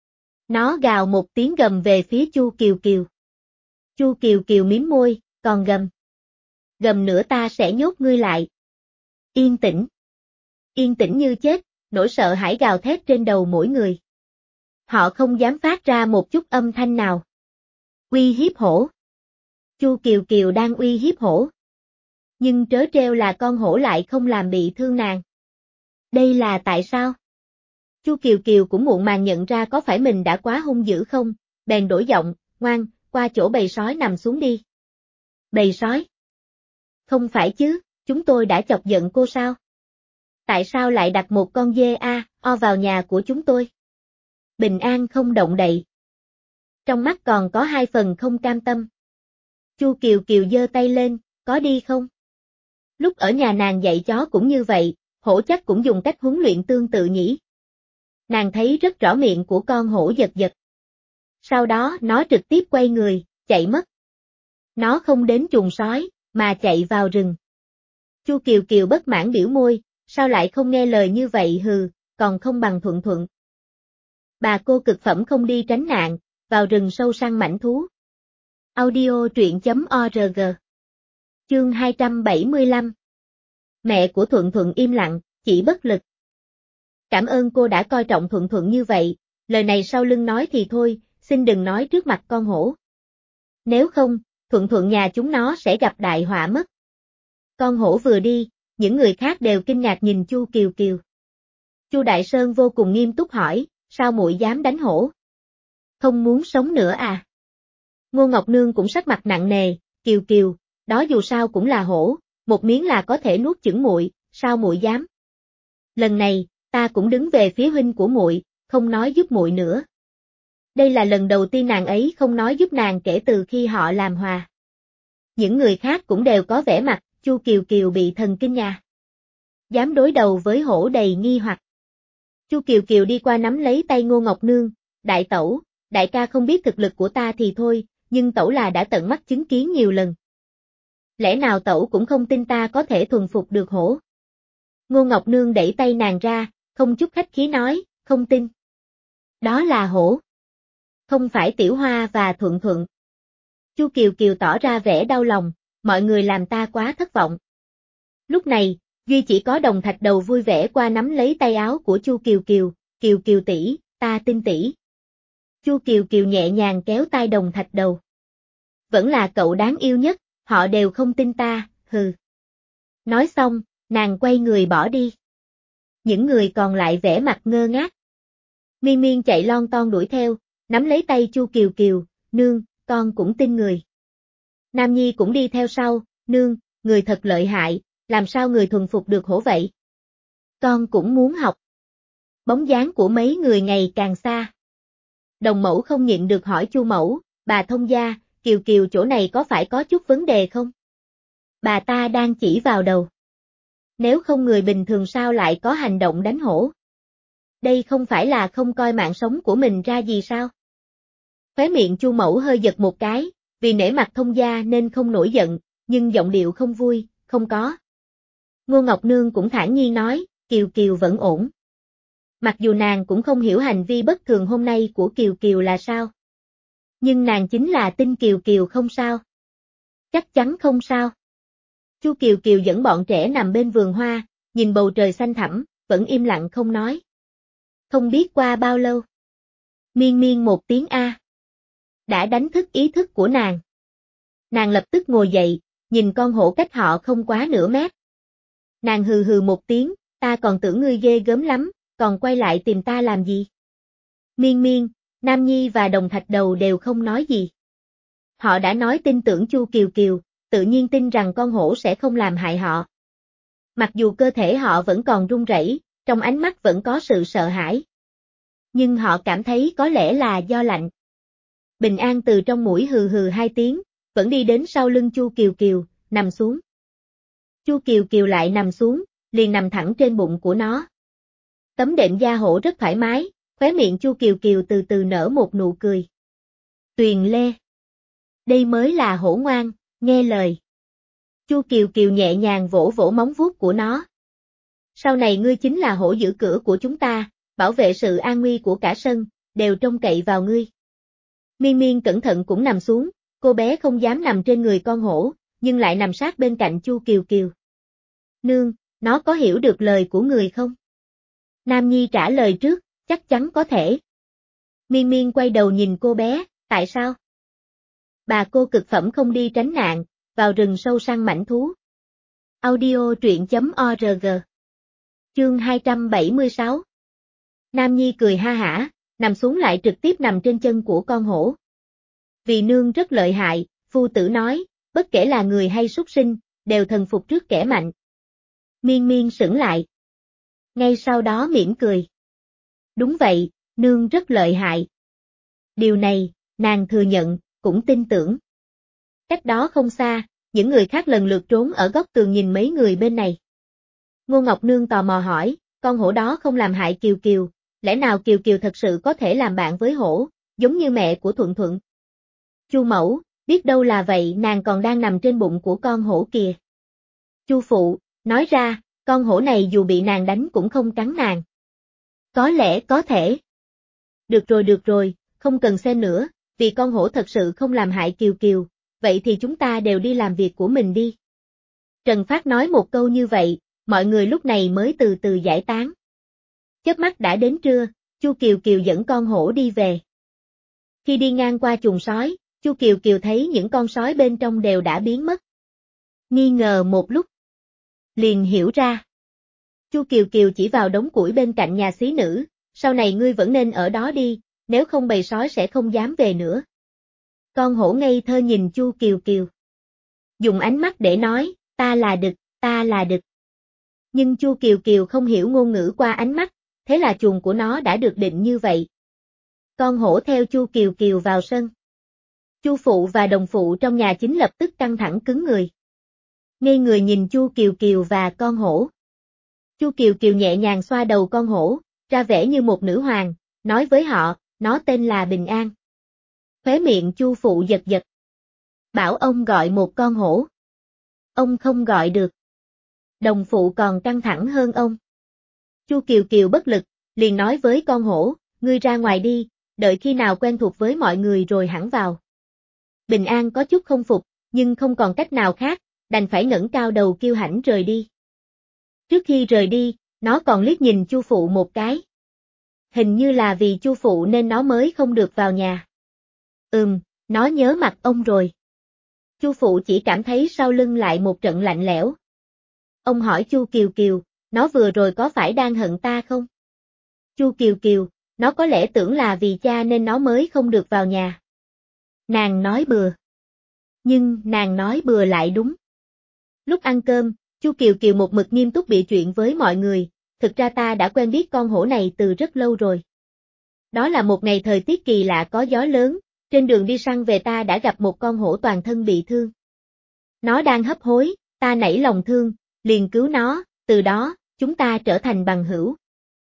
nó gào một tiếng gầm về phía Chu Kiều Kiều. Chu Kiều Kiều mím môi, còn gầm. Gầm nữa ta sẽ nhốt ngươi lại. Yên tĩnh. Yên tĩnh như chết, nỗi sợ hãi gào thét trên đầu mỗi người. Họ không dám phát ra một chút âm thanh nào. Uy hiếp hổ. Chu Kiều Kiều đang uy hiếp hổ. Nhưng trớ trêu là con hổ lại không làm bị thương nàng. Đây là tại sao? Chu Kiều Kiều cũng muộn màng nhận ra có phải mình đã quá hung dữ không, bèn đổi giọng, ngoan, qua chỗ bầy sói nằm xuống đi. Bầy sói? Không phải chứ, chúng tôi đã chọc giận cô sao? Tại sao lại đặt một con dê a, o vào nhà của chúng tôi? Bình An không động đậy. Trong mắt còn có hai phần không cam tâm. Chu Kiều Kiều giơ tay lên, có đi không? Lúc ở nhà nàng dạy chó cũng như vậy, hổ chắc cũng dùng cách huấn luyện tương tự nhỉ? Nàng thấy rất rõ miệng của con hổ giật giật. Sau đó nó trực tiếp quay người, chạy mất. Nó không đến chuồng sói, mà chạy vào rừng. Chu Kiều Kiều bất mãn biểu môi, sao lại không nghe lời như vậy hừ, còn không bằng Thuận Thuận. Bà cô cực phẩm không đi tránh nạn, vào rừng sâu săn mãnh thú. Audio truyện chấm org. Chương hai trăm bảy mươi lăm. Mẹ của Thuận Thuận im lặng, chỉ bất lực. Cảm ơn cô đã coi trọng Thuận Thuận như vậy, lời này sau lưng nói thì thôi, xin đừng nói trước mặt con hổ. Nếu không, Thuận Thuận nhà chúng nó sẽ gặp đại họa mất. Con hổ vừa đi, những người khác đều kinh ngạc nhìn Chu Kiều Kiều. Chu Đại Sơn vô cùng nghiêm túc hỏi, sao muội dám đánh hổ? Không muốn sống nữa à? Ngô Ngọc Nương cũng sắc mặt nặng nề, Kiều Kiều, đó dù sao cũng là hổ, một miếng là có thể nuốt chửng muội, sao muội dám? Lần này, ta cũng đứng về phía huynh của muội, không nói giúp muội nữa. Đây là lần đầu tiên nàng ấy không nói giúp nàng kể từ khi họ làm hòa. Những người khác cũng đều có vẻ mặt, Chu Kiều Kiều bị thần kinh nha. Dám đối đầu với hổ đầy nghi hoặc. Chu Kiều Kiều đi qua nắm lấy tay Ngô Ngọc Nương, đại tẩu, đại ca không biết thực lực của ta thì thôi, nhưng tẩu là đã tận mắt chứng kiến nhiều lần. Lẽ nào tẩu cũng không tin ta có thể thuần phục được hổ? Ngô Ngọc Nương đẩy tay nàng ra, không chút khách khí nói, không tin. Đó là hổ. Không phải Tiểu Hoa và Thuận Thuận. Chu Kiều Kiều tỏ ra vẻ đau lòng, mọi người làm ta quá thất vọng. Lúc này, duy chỉ có Đồng Thạch Đầu vui vẻ qua nắm lấy tay áo của Chu Kiều Kiều, Kiều Kiều tỷ, ta tin tỷ. Chu Kiều Kiều nhẹ nhàng kéo tay Đồng Thạch Đầu. Vẫn là cậu đáng yêu nhất, họ đều không tin ta, hừ. Nói xong, nàng quay người bỏ đi. Những người còn lại vẻ mặt ngơ ngác. Miên Miên chạy lon ton đuổi theo, nắm lấy tay Chu Kiều Kiều, nương, con cũng tin người. Nam Nhi cũng đi theo sau, nương, người thật lợi hại, làm sao người thuần phục được hổ vậy? Con cũng muốn học. Bóng dáng của mấy người ngày càng xa. Đồng mẫu không nhịn được hỏi Chu mẫu, bà thông gia, Kiều Kiều chỗ này có phải có chút vấn đề không? Bà ta đang chỉ vào đầu. Nếu không người bình thường sao lại có hành động đánh hổ? Đây không phải là không coi mạng sống của mình ra gì sao? Khóe miệng Chu mẫu hơi giật một cái, vì nể mặt thông gia nên không nổi giận, nhưng giọng điệu không vui, không có. Ngô Ngọc Nương cũng thản nhiên nói, Kiều Kiều vẫn ổn. Mặc dù nàng cũng không hiểu hành vi bất thường hôm nay của Kiều Kiều là sao. Nhưng nàng chính là tin Kiều Kiều không sao. Chắc chắn không sao. Chu Kiều Kiều dẫn bọn trẻ nằm bên vườn hoa, nhìn bầu trời xanh thẳm, vẫn im lặng không nói. Không biết qua bao lâu. Miên Miên một tiếng A. Đã đánh thức ý thức của nàng. Nàng lập tức ngồi dậy, nhìn con hổ cách họ không quá nửa mét. Nàng hừ hừ một tiếng, ta còn tưởng ngươi ghê gớm lắm, còn quay lại tìm ta làm gì? Miên Miên, Nam Nhi và Đồng Thạch Đầu đều không nói gì. Họ đã nói tin tưởng Chu Kiều Kiều, tự nhiên tin rằng con hổ sẽ không làm hại họ. Mặc dù cơ thể họ vẫn còn run rẩy, trong ánh mắt vẫn có sự sợ hãi. Nhưng họ cảm thấy có lẽ là do lạnh. Bình An từ trong mũi hừ hừ hai tiếng, vẫn đi đến sau lưng Chu Kiều Kiều, nằm xuống. Chu Kiều Kiều lại nằm xuống, liền nằm thẳng trên bụng của nó. Tấm đệm da hổ rất thoải mái, khóe miệng Chu Kiều Kiều từ từ nở một nụ cười. Tuyền Lê. Đây mới là hổ ngoan, nghe lời. Chu Kiều Kiều nhẹ nhàng vỗ vỗ móng vuốt của nó. Sau này ngươi chính là hổ giữ cửa của chúng ta, bảo vệ sự an nguy của cả sân, đều trông cậy vào ngươi. Miên Miên cẩn thận cũng nằm xuống, cô bé không dám nằm trên người con hổ, nhưng lại nằm sát bên cạnh Chu Kiều Kiều. Nương, nó có hiểu được lời của người không? Nam Nhi trả lời trước, chắc chắn có thể. Miên Miên quay đầu nhìn cô bé, tại sao? Bà cô cực phẩm không đi tránh nạn, vào rừng sâu săn mãnh thú. Audio truyện chấm org. Chương hai trăm bảy mươi sáu. Nam Nhi cười ha hả, nằm xuống lại trực tiếp nằm trên chân của con hổ. Vì nương rất lợi hại, phu tử nói, bất kể là người hay súc sinh, đều thần phục trước kẻ mạnh. Miên Miên sững lại. Ngay sau đó mỉm cười. Đúng vậy, nương rất lợi hại. Điều này, nàng thừa nhận, cũng tin tưởng. Cách đó không xa, những người khác lần lượt trốn ở góc tường nhìn mấy người bên này. Ngô Ngọc Nương tò mò hỏi, con hổ đó không làm hại Kiều Kiều, lẽ nào Kiều Kiều thật sự có thể làm bạn với hổ, giống như mẹ của Thuận Thuận? Chu mẫu, biết đâu là vậy, nàng còn đang nằm trên bụng của con hổ kìa. Chu phụ, nói ra, con hổ này dù bị nàng đánh cũng không cắn nàng. Có lẽ có thể. Được rồi được rồi, không cần xem nữa, vì con hổ thật sự không làm hại Kiều Kiều, vậy thì chúng ta đều đi làm việc của mình đi. Trần Phát nói một câu như vậy, mọi người lúc này mới từ từ giải tán. Chớp mắt đã đến trưa, Chu Kiều Kiều dẫn con hổ đi về. Khi đi ngang qua chuồng sói, Chu Kiều Kiều thấy những con sói bên trong đều đã biến mất. Nghi ngờ một lúc, liền hiểu ra. Chu Kiều Kiều chỉ vào đống củi bên cạnh nhà xí nữ, sau này ngươi vẫn nên ở đó đi, nếu không bầy sói sẽ không dám về nữa. Con hổ ngây thơ nhìn Chu Kiều Kiều. Dùng ánh mắt để nói, ta là đực, ta là đực. Nhưng Chu Kiều Kiều không hiểu ngôn ngữ qua ánh mắt, thế là chuồng của nó đã được định như vậy. Con hổ theo Chu Kiều Kiều vào sân. Chu phụ và đồng phụ trong nhà chính lập tức căng thẳng cứng người. Ngây người nhìn Chu Kiều Kiều và con hổ. Chu Kiều Kiều nhẹ nhàng xoa đầu con hổ, ra vẻ như một nữ hoàng, nói với họ, nó tên là Bình An. Khóe miệng Chu phụ giật giật. Bảo ông gọi một con hổ. Ông không gọi được. Đồng phụ còn căng thẳng hơn ông. Chu Kiều Kiều bất lực, liền nói với con hổ, ngươi ra ngoài đi, đợi khi nào quen thuộc với mọi người rồi hẳn vào. Bình An có chút không phục, nhưng không còn cách nào khác, đành phải ngẩng cao đầu kiêu hãnh rời đi. Trước khi rời đi, nó còn liếc nhìn Chu phụ một cái. Hình như là vì Chu phụ nên nó mới không được vào nhà. Ừm, nó nhớ mặt ông rồi. Chu phụ chỉ cảm thấy sau lưng lại một trận lạnh lẽo. Ông hỏi Chu Kiều Kiều, nó vừa rồi có phải đang hận ta không? Chu Kiều Kiều, nó có lẽ tưởng là vì cha nên nó mới không được vào nhà. Nàng nói bừa. Nhưng nàng nói bừa lại đúng. Lúc ăn cơm, Chu Kiều Kiều một mực nghiêm túc bịa chuyện với mọi người, thực ra ta đã quen biết con hổ này từ rất lâu rồi. Đó là một ngày thời tiết kỳ lạ có gió lớn, trên đường đi săn về ta đã gặp một con hổ toàn thân bị thương. Nó đang hấp hối, ta nảy lòng thương, liền cứu nó, từ đó, chúng ta trở thành bằng hữu.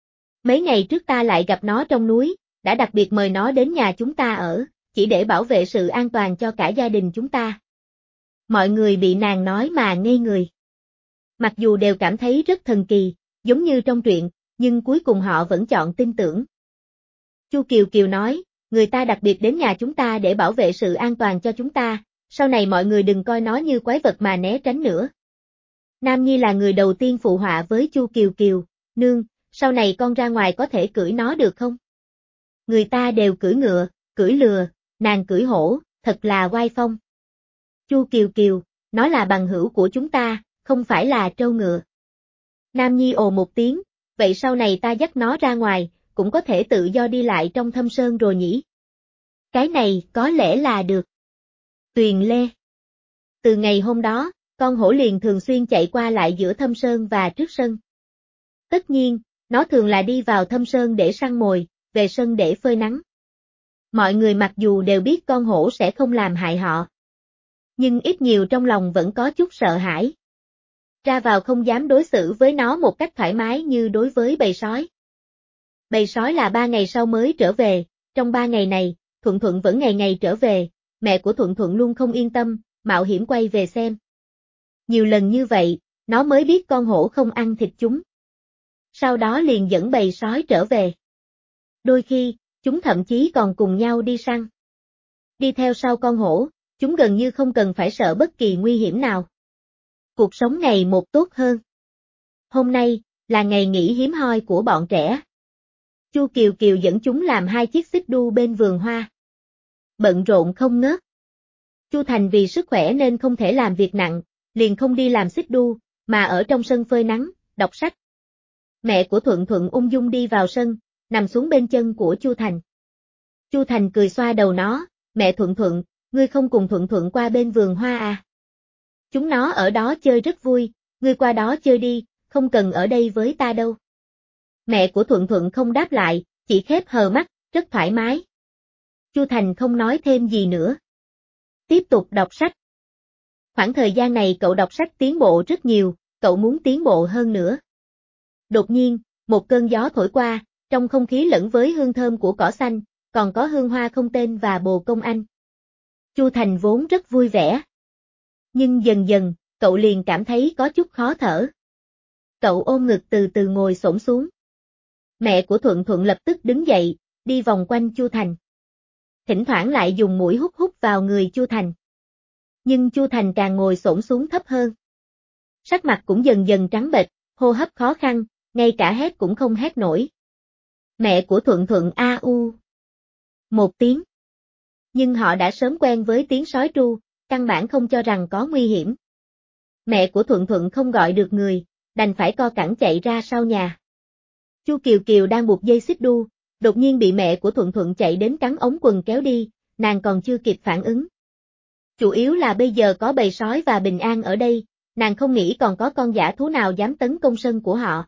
Mấy ngày trước ta lại gặp nó trong núi, đã đặc biệt mời nó đến nhà chúng ta ở, chỉ để bảo vệ sự an toàn cho cả gia đình chúng ta. Mọi người bị nàng nói mà ngây người. Mặc dù đều cảm thấy rất thần kỳ, giống như trong truyện, nhưng cuối cùng họ vẫn chọn tin tưởng. Chu Kiều Kiều nói, người ta đặc biệt đến nhà chúng ta để bảo vệ sự an toàn cho chúng ta, sau này mọi người đừng coi nó như quái vật mà né tránh nữa. Nam Nhi là người đầu tiên phụ họa với Chu Kiều Kiều, nương, sau này con ra ngoài có thể cưỡi nó được không? Người ta đều cưỡi ngựa, cưỡi lừa, nàng cưỡi hổ, thật là oai phong. Chu Kiều Kiều, nó là bằng hữu của chúng ta, không phải là trâu ngựa. Nam Nhi ồ một tiếng, vậy sau này ta dắt nó ra ngoài, cũng có thể tự do đi lại trong thâm sơn rồi nhỉ? Cái này có lẽ là được. Tuyền Lê. Từ ngày hôm đó, con hổ liền thường xuyên chạy qua lại giữa thâm sơn và trước sân. Tất nhiên, nó thường là đi vào thâm sơn để săn mồi, về sân để phơi nắng. Mọi người mặc dù đều biết con hổ sẽ không làm hại họ, nhưng ít nhiều trong lòng vẫn có chút sợ hãi. Ra vào không dám đối xử với nó một cách thoải mái như đối với bầy sói. Bầy sói là ba ngày sau mới trở về, trong ba ngày này, Thuận Thuận vẫn ngày ngày trở về, mẹ của Thuận Thuận luôn không yên tâm, mạo hiểm quay về xem. Nhiều lần như vậy, nó mới biết con hổ không ăn thịt chúng. Sau đó liền dẫn bầy sói trở về. Đôi khi, chúng thậm chí còn cùng nhau đi săn. Đi theo sau con hổ, chúng gần như không cần phải sợ bất kỳ nguy hiểm nào. Cuộc sống ngày một tốt hơn. Hôm nay, là ngày nghỉ hiếm hoi của bọn trẻ. Chu Kiều Kiều dẫn chúng làm hai chiếc xích đu bên vườn hoa. Bận rộn không ngớt. Chu Thành vì sức khỏe nên không thể làm việc nặng, liền không đi làm xích đu, mà ở trong sân phơi nắng, đọc sách. Mẹ của Thuận Thuận ung dung đi vào sân, nằm xuống bên chân của Chu Thành. Chu Thành cười xoa đầu nó, mẹ Thuận Thuận, ngươi không cùng Thuận Thuận qua bên vườn hoa à? Chúng nó ở đó chơi rất vui, ngươi qua đó chơi đi, không cần ở đây với ta đâu. Mẹ của Thuận Thuận không đáp lại, chỉ khép hờ mắt, rất thoải mái. Chu Thành không nói thêm gì nữa. Tiếp tục đọc sách. Khoảng thời gian này cậu đọc sách tiến bộ rất nhiều, cậu muốn tiến bộ hơn nữa. Đột nhiên, một cơn gió thổi qua, trong không khí lẫn với hương thơm của cỏ xanh, còn có hương hoa không tên và bồ công anh. Chu Thành vốn rất vui vẻ. Nhưng dần dần, cậu liền cảm thấy có chút khó thở. Cậu ôm ngực từ từ ngồi xổm xuống. Mẹ của Thuận Thuận lập tức đứng dậy, đi vòng quanh Chu Thành. Thỉnh thoảng lại dùng mũi hút hút vào người Chu Thành. Nhưng Chu Thành càng ngồi xổm xuống thấp hơn. Sắc mặt cũng dần dần trắng bệch, hô hấp khó khăn, ngay cả hét cũng không hét nổi. Mẹ của Thuận Thuận a u một tiếng. Nhưng họ đã sớm quen với tiếng sói tru, căn bản không cho rằng có nguy hiểm. Mẹ của Thuận Thuận không gọi được người, đành phải co cẳng chạy ra sau nhà. Chu Kiều Kiều đang buộc dây xích đu, đột nhiên bị mẹ của Thuận Thuận chạy đến cắn ống quần kéo đi, nàng còn chưa kịp phản ứng. Chủ yếu là bây giờ có bầy sói và Bình An ở đây, nàng không nghĩ còn có con dã thú nào dám tấn công sân của họ.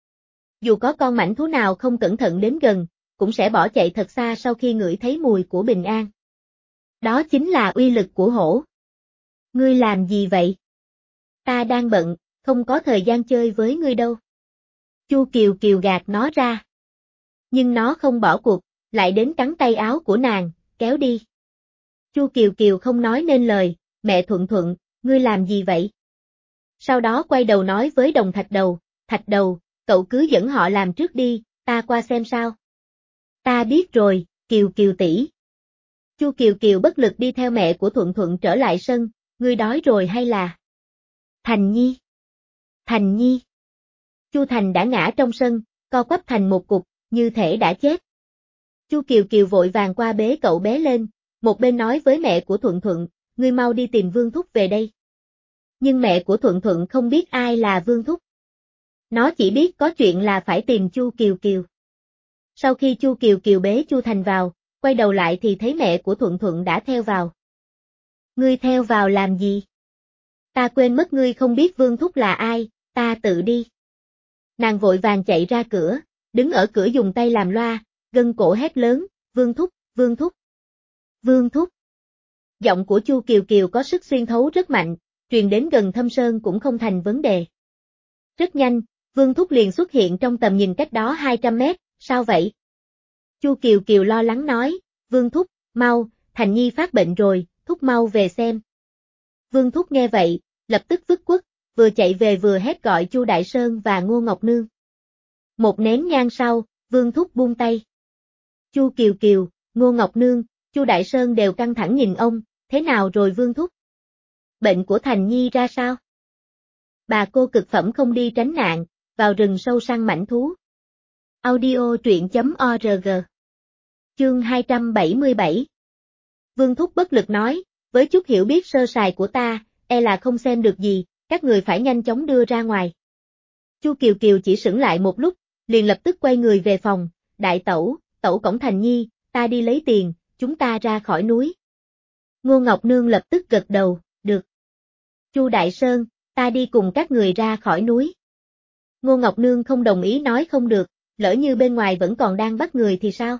Dù có con mãnh thú nào không cẩn thận đến gần, cũng sẽ bỏ chạy thật xa sau khi ngửi thấy mùi của Bình An. Đó chính là uy lực của hổ. Ngươi làm gì vậy? Ta đang bận, không có thời gian chơi với ngươi đâu. Chu Kiều Kiều gạt nó ra. Nhưng nó không bỏ cuộc, lại đến cắn tay áo của nàng, kéo đi. Chu Kiều Kiều không nói nên lời, mẹ Thuận Thuận, ngươi làm gì vậy? Sau đó quay đầu nói với Đồng Thạch Đầu, Thạch Đầu, cậu cứ dẫn họ làm trước đi, ta qua xem sao. Ta biết rồi, Kiều Kiều tỷ. Chu Kiều Kiều bất lực đi theo mẹ của Thuận Thuận trở lại sân, ngươi đói rồi hay là? Thành Nhi. Thành Nhi. Chu Thành đã ngã trong sân, co quắp thành một cục, như thể đã chết. Chu Kiều Kiều vội vàng qua bế cậu bé lên, một bên nói với mẹ của Thuận Thuận, ngươi mau đi tìm Vương Thúc về đây. Nhưng mẹ của Thuận Thuận không biết ai là Vương Thúc. Nó chỉ biết có chuyện là phải tìm Chu Kiều Kiều. Sau khi Chu Kiều Kiều bế Chu Thành vào, quay đầu lại thì thấy mẹ của Thuận Thuận đã theo vào. Ngươi theo vào làm gì? Ta quên mất ngươi không biết Vương Thúc là ai, ta tự đi. Nàng vội vàng chạy ra cửa, đứng ở cửa dùng tay làm loa, gân cổ hét lớn, Vương Thúc, Vương Thúc. Vương Thúc. Giọng của Chu Kiều Kiều có sức xuyên thấu rất mạnh, truyền đến gần Thâm Sơn cũng không thành vấn đề. Rất nhanh, Vương Thúc liền xuất hiện trong tầm nhìn cách đó hai trăm mét, sao vậy? Chu Kiều Kiều lo lắng nói, Vương Thúc, mau, Thành Nhi phát bệnh rồi, Thúc mau về xem. Vương Thúc nghe vậy, lập tức vứt quất, vừa chạy về vừa hét gọi Chu Đại Sơn và Ngô Ngọc Nương. Một nén nhang sau, Vương Thúc buông tay. Chu Kiều Kiều, Ngô Ngọc Nương, Chu Đại Sơn đều căng thẳng nhìn ông, thế nào rồi Vương Thúc? Bệnh của Thành Nhi ra sao? Bà cô cực phẩm không đi tránh nạn, vào rừng sâu săn mãnh thú. Audio truyện chấm org. Chương hai trăm bảy mươi bảy. Vương Thúc bất lực nói, với chút hiểu biết sơ sài của ta, e là không xem được gì, các người phải nhanh chóng đưa ra ngoài. Chu Kiều Kiều chỉ sững lại một lúc, liền lập tức quay người về phòng, đại tẩu, tẩu cổng Thành Nhi, ta đi lấy tiền, chúng ta ra khỏi núi. Ngô Ngọc Nương lập tức gật đầu, được. Chu Đại Sơn, ta đi cùng các người ra khỏi núi. Ngô Ngọc Nương không đồng ý nói không được, lỡ như bên ngoài vẫn còn đang bắt người thì sao?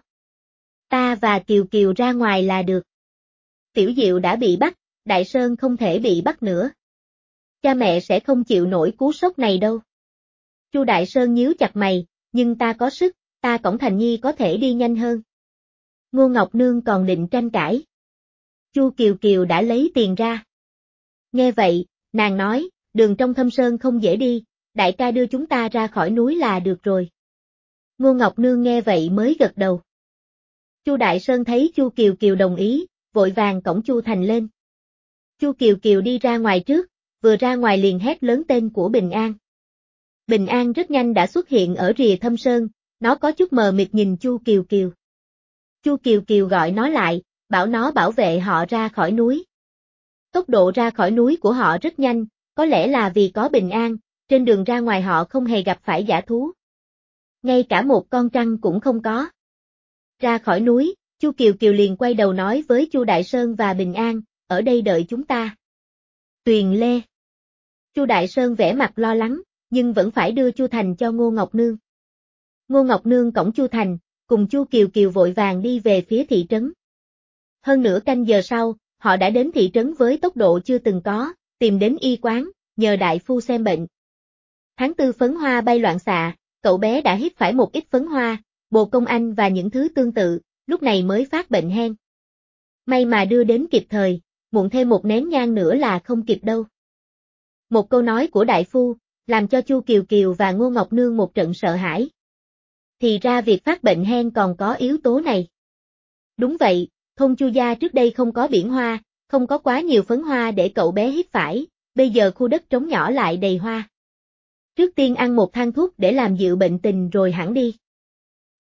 Ta và Kiều Kiều ra ngoài là được. Tiểu Diệu đã bị bắt, Đại Sơn không thể bị bắt nữa. Cha mẹ sẽ không chịu nổi cú sốc này đâu. Chu Đại Sơn nhíu chặt mày, nhưng ta có sức, ta cổng Thành Nhi có thể đi nhanh hơn. Ngô Ngọc Nương còn định tranh cãi. Chu Kiều Kiều đã lấy tiền ra. Nghe vậy, nàng nói, đường trong Thâm Sơn không dễ đi, đại ca đưa chúng ta ra khỏi núi là được rồi. Ngô Ngọc Nương nghe vậy mới gật đầu. Chu Đại Sơn thấy Chu Kiều Kiều đồng ý, vội vàng cõng Chu Thành lên. Chu Kiều Kiều đi ra ngoài trước, vừa ra ngoài liền hét lớn tên của Bình An. Bình An rất nhanh đã xuất hiện ở rìa Thâm Sơn, nó có chút mờ mịt nhìn Chu Kiều Kiều. Chu Kiều Kiều gọi nó lại, bảo nó bảo vệ họ ra khỏi núi. Tốc độ ra khỏi núi của họ rất nhanh, có lẽ là vì có Bình An, trên đường ra ngoài họ không hề gặp phải dã thú. Ngay cả một con trăng cũng không có. Ra khỏi núi, Chu Kiều Kiều liền quay đầu nói với Chu Đại Sơn và Bình An, ở đây đợi chúng ta. Tuyền Lê. Chu Đại Sơn vẻ mặt lo lắng, nhưng vẫn phải đưa Chu Thành cho Ngô Ngọc Nương. Ngô Ngọc Nương cõng Chu Thành, cùng Chu Kiều Kiều vội vàng đi về phía thị trấn. Hơn nửa canh giờ sau, họ đã đến thị trấn với tốc độ chưa từng có, tìm đến y quán, nhờ đại phu xem bệnh. Tháng tư phấn hoa bay loạn xạ, cậu bé đã hít phải một ít phấn hoa, bồ công anh và những thứ tương tự, lúc này mới phát bệnh hen. May mà đưa đến kịp thời, muộn thêm một nén nhang nữa là không kịp đâu. Một câu nói của đại phu, làm cho Chu Kiều Kiều và Ngô Ngọc Nương một trận sợ hãi. Thì ra việc phát bệnh hen còn có yếu tố này. Đúng vậy, thôn Chu gia trước đây không có biển hoa, không có quá nhiều phấn hoa để cậu bé hít phải, bây giờ khu đất trống nhỏ lại đầy hoa. Trước tiên ăn một thang thuốc để làm dịu bệnh tình rồi hẳn đi.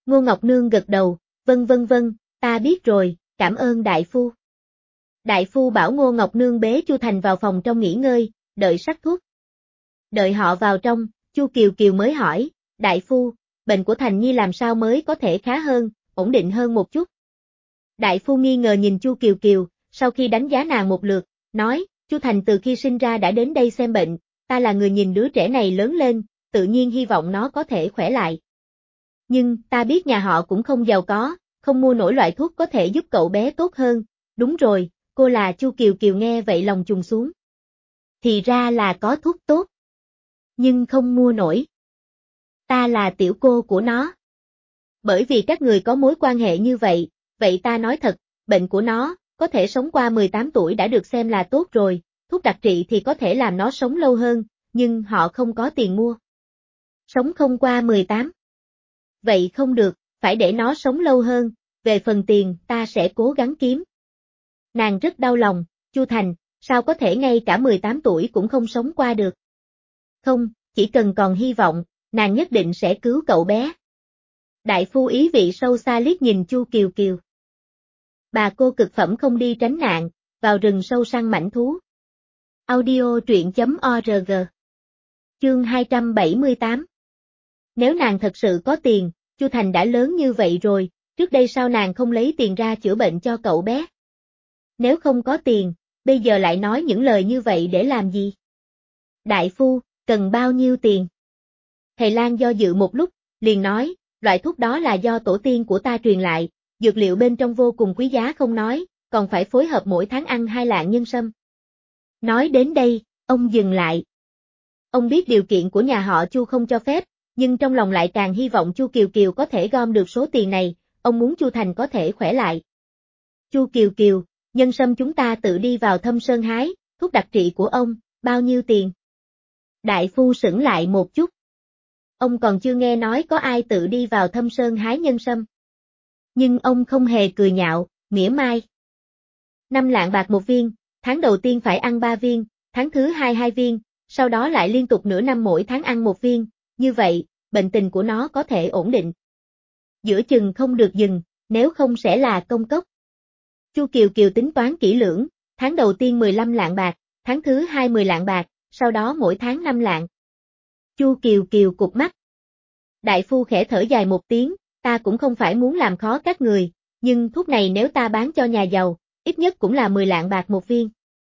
Ngô Ngọc Nương gật đầu, vâng vâng vâng, ta biết rồi, cảm ơn đại phu. Đại phu bảo Ngô Ngọc Nương bế Chu Thành vào phòng trong nghỉ ngơi, đợi sắc thuốc. Đợi họ vào trong, Chu Kiều Kiều mới hỏi, đại phu, bệnh của Thành Nhi làm sao mới có thể khá hơn, ổn định hơn một chút. Đại phu nghi ngờ nhìn Chu Kiều Kiều, sau khi đánh giá nàng một lượt, nói, Chu Thành từ khi sinh ra đã đến đây xem bệnh, ta là người nhìn đứa trẻ này lớn lên, tự nhiên hy vọng nó có thể khỏe lại. Nhưng, ta biết nhà họ cũng không giàu có, không mua nổi loại thuốc có thể giúp cậu bé tốt hơn, đúng rồi, cô là Chu Kiều Kiều nghe vậy lòng trùng xuống. Thì ra là có thuốc tốt, nhưng không mua nổi. Ta là tiểu cô của nó. Bởi vì các người có mối quan hệ như vậy, vậy ta nói thật, bệnh của nó, có thể sống qua mười tám tuổi đã được xem là tốt rồi, thuốc đặc trị thì có thể làm nó sống lâu hơn, nhưng họ không có tiền mua. Sống không qua mười tám. Vậy không được, phải để nó sống lâu hơn, về phần tiền ta sẽ cố gắng kiếm. Nàng rất đau lòng, Chu Thành, sao có thể ngay cả mười tám tuổi cũng không sống qua được. Không, chỉ cần còn hy vọng, nàng nhất định sẽ cứu cậu bé. Đại phu ý vị sâu xa liếc nhìn Chu Kiều Kiều. Bà cô cực phẩm không đi tránh nạn, vào rừng sâu săn mãnh thú. Audio truyện chấm org. Chương hai trăm bảy mươi tám. Nếu nàng thật sự có tiền, Chu Thành đã lớn như vậy rồi, trước đây sao nàng không lấy tiền ra chữa bệnh cho cậu bé? Nếu không có tiền, bây giờ lại nói những lời như vậy để làm gì? Đại phu, cần bao nhiêu tiền? Thầy Lang do dự một lúc, liền nói, loại thuốc đó là do tổ tiên của ta truyền lại, dược liệu bên trong vô cùng quý giá không nói, còn phải phối hợp mỗi tháng ăn hai lạng nhân sâm. Nói đến đây, ông dừng lại. Ông biết điều kiện của nhà họ Chu không cho phép, nhưng trong lòng lại càng hy vọng Chu Kiều Kiều có thể gom được số tiền này, ông muốn Chu Thành có thể khỏe lại. Chu Kiều Kiều, nhân sâm chúng ta tự đi vào Thâm Sơn hái, thuốc đặc trị của ông, bao nhiêu tiền? Đại phu sững lại một chút. Ông còn chưa nghe nói có ai tự đi vào Thâm Sơn hái nhân sâm. Nhưng ông không hề cười nhạo, mỉa mai. Năm lạng bạc một viên, tháng đầu tiên phải ăn ba viên, tháng thứ hai hai viên, sau đó lại liên tục nửa năm mỗi tháng ăn một viên, như vậy, bệnh tình của nó có thể ổn định. Giữa chừng không được dừng, nếu không sẽ là công cốc. Chu Kiều Kiều tính toán kỹ lưỡng, tháng đầu tiên mười lăm lạng bạc, tháng thứ hai mười lạng bạc, sau đó mỗi tháng năm lạng. Chu Kiều Kiều cụp mắt. Đại phu khẽ thở dài một tiếng, ta cũng không phải muốn làm khó các người, nhưng thuốc này nếu ta bán cho nhà giàu, ít nhất cũng là mười lạng bạc một viên.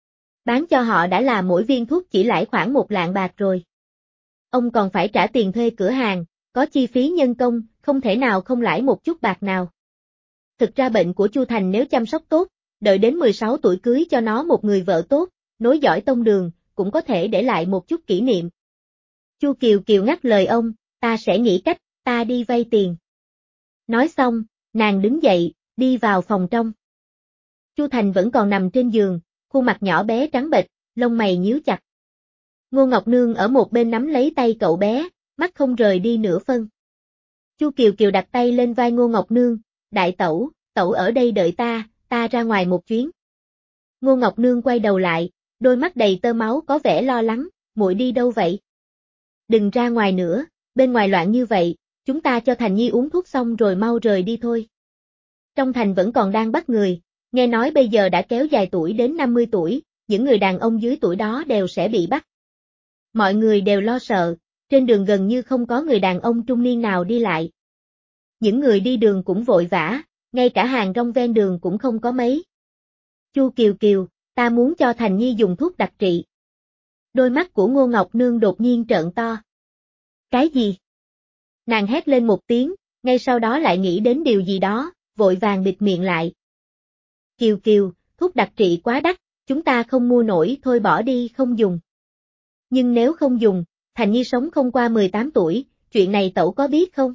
Bán cho họ đã là mỗi viên thuốc chỉ lãi khoảng một lạng bạc rồi. Ông còn phải trả tiền thuê cửa hàng, có chi phí nhân công, không thể nào không lãi một chút bạc nào. Thực ra bệnh của Chu Thành nếu chăm sóc tốt, đợi đến mười sáu tuổi cưới cho nó một người vợ tốt, nối dõi tông đường, cũng có thể để lại một chút kỷ niệm. Chu Kiều Kiều ngắt lời ông, ta sẽ nghĩ cách, ta đi vay tiền. Nói xong, nàng đứng dậy, đi vào phòng trong. Chu Thành vẫn còn nằm trên giường, khuôn mặt nhỏ bé trắng bệch, lông mày nhíu chặt. Ngô Ngọc Nương ở một bên nắm lấy tay cậu bé, mắt không rời đi nửa phân. Chu Kiều Kiều đặt tay lên vai Ngô Ngọc Nương, đại tẩu, tẩu ở đây đợi ta, ta ra ngoài một chuyến. Ngô Ngọc Nương quay đầu lại, đôi mắt đầy tơ máu có vẻ lo lắng, muội đi đâu vậy? Đừng ra ngoài nữa, bên ngoài loạn như vậy, chúng ta cho Thành Nhi uống thuốc xong rồi mau rời đi thôi. Trong thành vẫn còn đang bắt người, nghe nói bây giờ đã kéo dài tuổi đến năm mươi tuổi, những người đàn ông dưới tuổi đó đều sẽ bị bắt. Mọi người đều lo sợ, trên đường gần như không có người đàn ông trung niên nào đi lại. Những người đi đường cũng vội vã, ngay cả hàng rong ven đường cũng không có mấy. Chu Kiều Kiều, ta muốn cho Thành Nhi dùng thuốc đặc trị. Đôi mắt của Ngô Ngọc Nương đột nhiên trợn to. Cái gì? Nàng hét lên một tiếng, ngay sau đó lại nghĩ đến điều gì đó, vội vàng bịt miệng lại. Kiều Kiều, thuốc đặc trị quá đắt, chúng ta không mua nổi thôi bỏ đi không dùng. Nhưng nếu không dùng, Thành Nhi sống không qua mười tám tuổi, chuyện này tẩu có biết không?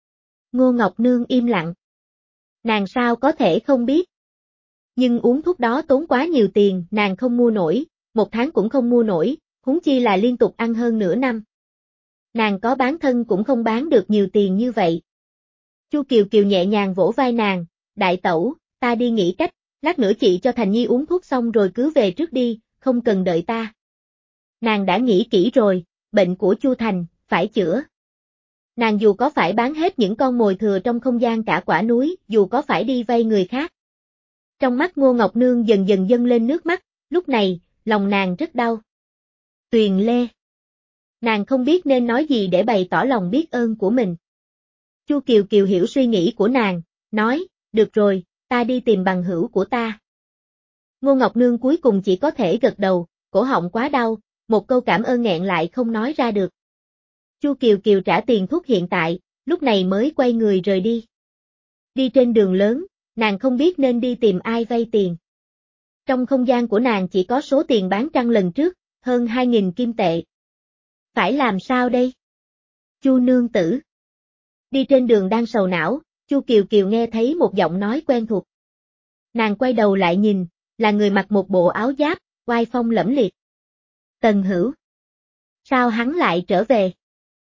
Ngô Ngọc Nương im lặng. Nàng sao có thể không biết? Nhưng uống thuốc đó tốn quá nhiều tiền, nàng không mua nổi, một tháng cũng không mua nổi, huống chi là liên tục ăn hơn nửa năm. Nàng có bán thân cũng không bán được nhiều tiền như vậy. Chu Kiều Kiều nhẹ nhàng vỗ vai nàng, đại tẩu, ta đi nghĩ cách, lát nữa chị cho Thành Nhi uống thuốc xong rồi cứ về trước đi, không cần đợi ta. Nàng đã nghĩ kỹ rồi, bệnh của Chu Thành, phải chữa. Nàng dù có phải bán hết những con mồi thừa trong không gian cả quả núi, dù có phải đi vay người khác. Trong mắt Ngô Ngọc Nương dần dần dâng lên nước mắt, lúc này, lòng nàng rất đau. Tuyền Lê. Nàng không biết nên nói gì để bày tỏ lòng biết ơn của mình. Chu Kiều Kiều hiểu suy nghĩ của nàng, nói, được rồi, ta đi tìm bằng hữu của ta. Ngô Ngọc Nương cuối cùng chỉ có thể gật đầu, cổ họng quá đau, một câu cảm ơn nghẹn lại không nói ra được. Chu Kiều Kiều trả tiền thuốc hiện tại, lúc này mới quay người rời đi. Đi trên đường lớn, nàng không biết nên đi tìm ai vay tiền. Trong không gian của nàng chỉ có số tiền bán trăng lần trước, hơn hai nghìn kim tệ. Phải làm sao đây? Chu nương tử. Đi trên đường đang sầu não, Chu Kiều Kiều nghe thấy một giọng nói quen thuộc. Nàng quay đầu lại nhìn, là người mặc một bộ áo giáp, oai phong lẫm liệt. Tần Hữu. Sao hắn lại trở về?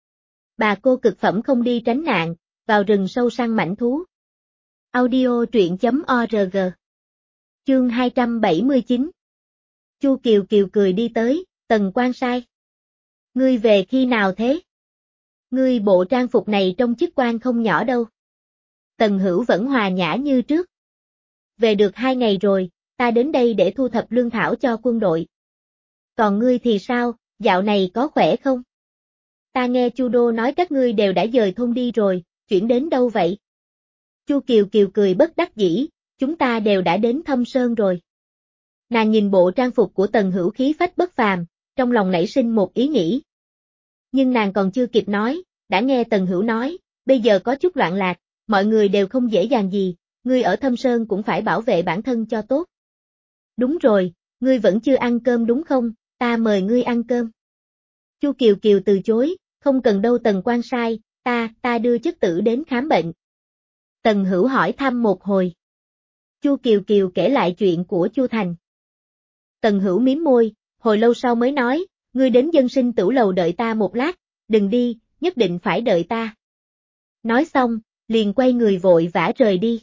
Bà cô cực phẩm không đi tránh nạn, vào rừng sâu săn mãnh thú. Audio truyện chấm org. Chương hai trăm bảy mươi chín. Chu Kiều Kiều cười đi tới, Tần Quan Sai. Ngươi về khi nào thế? Ngươi bộ trang phục này trông chức quan không nhỏ đâu. Tần Hữu vẫn hòa nhã như trước. Về được hai ngày rồi, ta đến đây để thu thập lương thảo cho quân đội. Còn ngươi thì sao, dạo này có khỏe không? Ta nghe Chu Đô nói các ngươi đều đã dời thôn đi rồi, chuyển đến đâu vậy? Chu Kiều Kiều cười bất đắc dĩ, chúng ta đều đã đến Thâm Sơn rồi. Nàng nhìn bộ trang phục của Tần Hữu khí phách bất phàm, trong lòng nảy sinh một ý nghĩ. Nhưng nàng còn chưa kịp nói, đã nghe Tần Hữu nói, bây giờ có chút loạn lạc, mọi người đều không dễ dàng gì, ngươi ở Thâm Sơn cũng phải bảo vệ bản thân cho tốt. Đúng rồi, ngươi vẫn chưa ăn cơm đúng không, ta mời ngươi ăn cơm. Chu Kiều Kiều từ chối, không cần đâu Tần Quan Sai, ta, ta đưa chất tử đến khám bệnh. Tần Hữu hỏi thăm một hồi. Chu Kiều Kiều kể lại chuyện của Chu Thành. Tần Hữu mím môi, hồi lâu sau mới nói, ngươi đến dân sinh tửu lầu đợi ta một lát, đừng đi, nhất định phải đợi ta. Nói xong, liền quay người vội vã rời đi.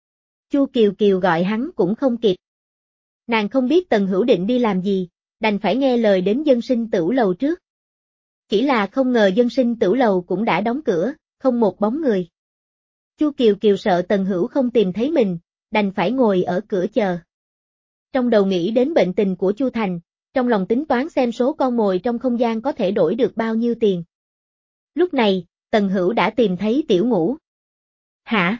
Chu Kiều Kiều gọi hắn cũng không kịp. Nàng không biết Tần Hữu định đi làm gì, đành phải nghe lời đến dân sinh tửu lầu trước. Chỉ là không ngờ dân sinh tửu lầu cũng đã đóng cửa, không một bóng người. Chu Kiều Kiều sợ Tần Hữu không tìm thấy mình, đành phải ngồi ở cửa chờ. Trong đầu nghĩ đến bệnh tình của Chu Thành, trong lòng tính toán xem số con mồi trong không gian có thể đổi được bao nhiêu tiền. Lúc này, Tần Hữu đã tìm thấy Tiểu Ngũ. Hả?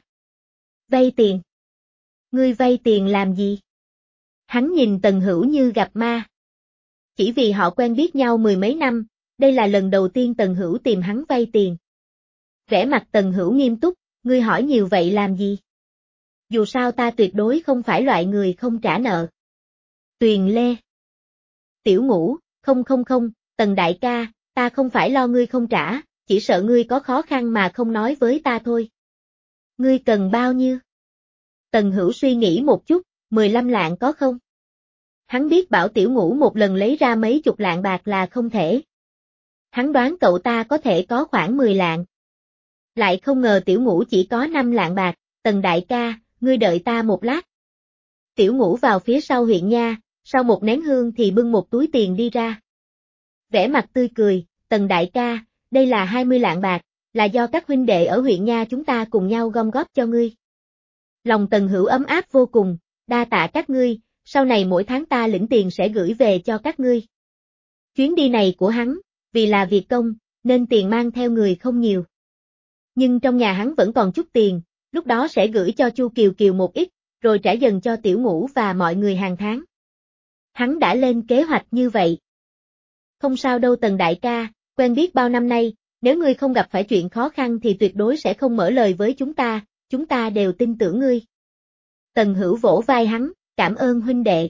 Vay tiền? Ngươi vay tiền làm gì? Hắn nhìn Tần Hữu như gặp ma. Chỉ vì họ quen biết nhau mười mấy năm, đây là lần đầu tiên Tần Hữu tìm hắn vay tiền. Vẻ mặt Tần Hữu nghiêm túc, ngươi hỏi nhiều vậy làm gì? Dù sao ta tuyệt đối không phải loại người không trả nợ. Tuyền Lê. Tiểu Ngũ, không không không, Tần đại ca, ta không phải lo ngươi không trả, chỉ sợ ngươi có khó khăn mà không nói với ta thôi. Ngươi cần bao nhiêu? Tần Hữu suy nghĩ một chút, mười lăm lạng có không? Hắn biết bảo Tiểu Ngũ một lần lấy ra mấy chục lạng bạc là không thể. Hắn đoán cậu ta có thể có khoảng mười lạng. Lại không ngờ Tiểu Ngũ chỉ có năm lạng bạc, Tần đại ca, ngươi đợi ta một lát. Tiểu Ngũ vào phía sau huyện nha, sau một nén hương thì bưng một túi tiền đi ra. Vẻ mặt tươi cười, Tần đại ca, đây là hai mươi lạng bạc, là do các huynh đệ ở huyện nha chúng ta cùng nhau gom góp cho ngươi. Lòng Tần Hữu ấm áp vô cùng, đa tạ các ngươi, sau này mỗi tháng ta lĩnh tiền sẽ gửi về cho các ngươi. Chuyến đi này của hắn, vì là việc công, nên tiền mang theo người không nhiều. Nhưng trong nhà hắn vẫn còn chút tiền, lúc đó sẽ gửi cho Chu Kiều Kiều một ít, rồi trả dần cho Tiểu Ngũ và mọi người hàng tháng. Hắn đã lên kế hoạch như vậy. Không sao đâu Tần đại ca, quen biết bao năm nay, nếu ngươi không gặp phải chuyện khó khăn thì tuyệt đối sẽ không mở lời với chúng ta, chúng ta đều tin tưởng ngươi. Tần Hữu vỗ vai hắn, cảm ơn huynh đệ.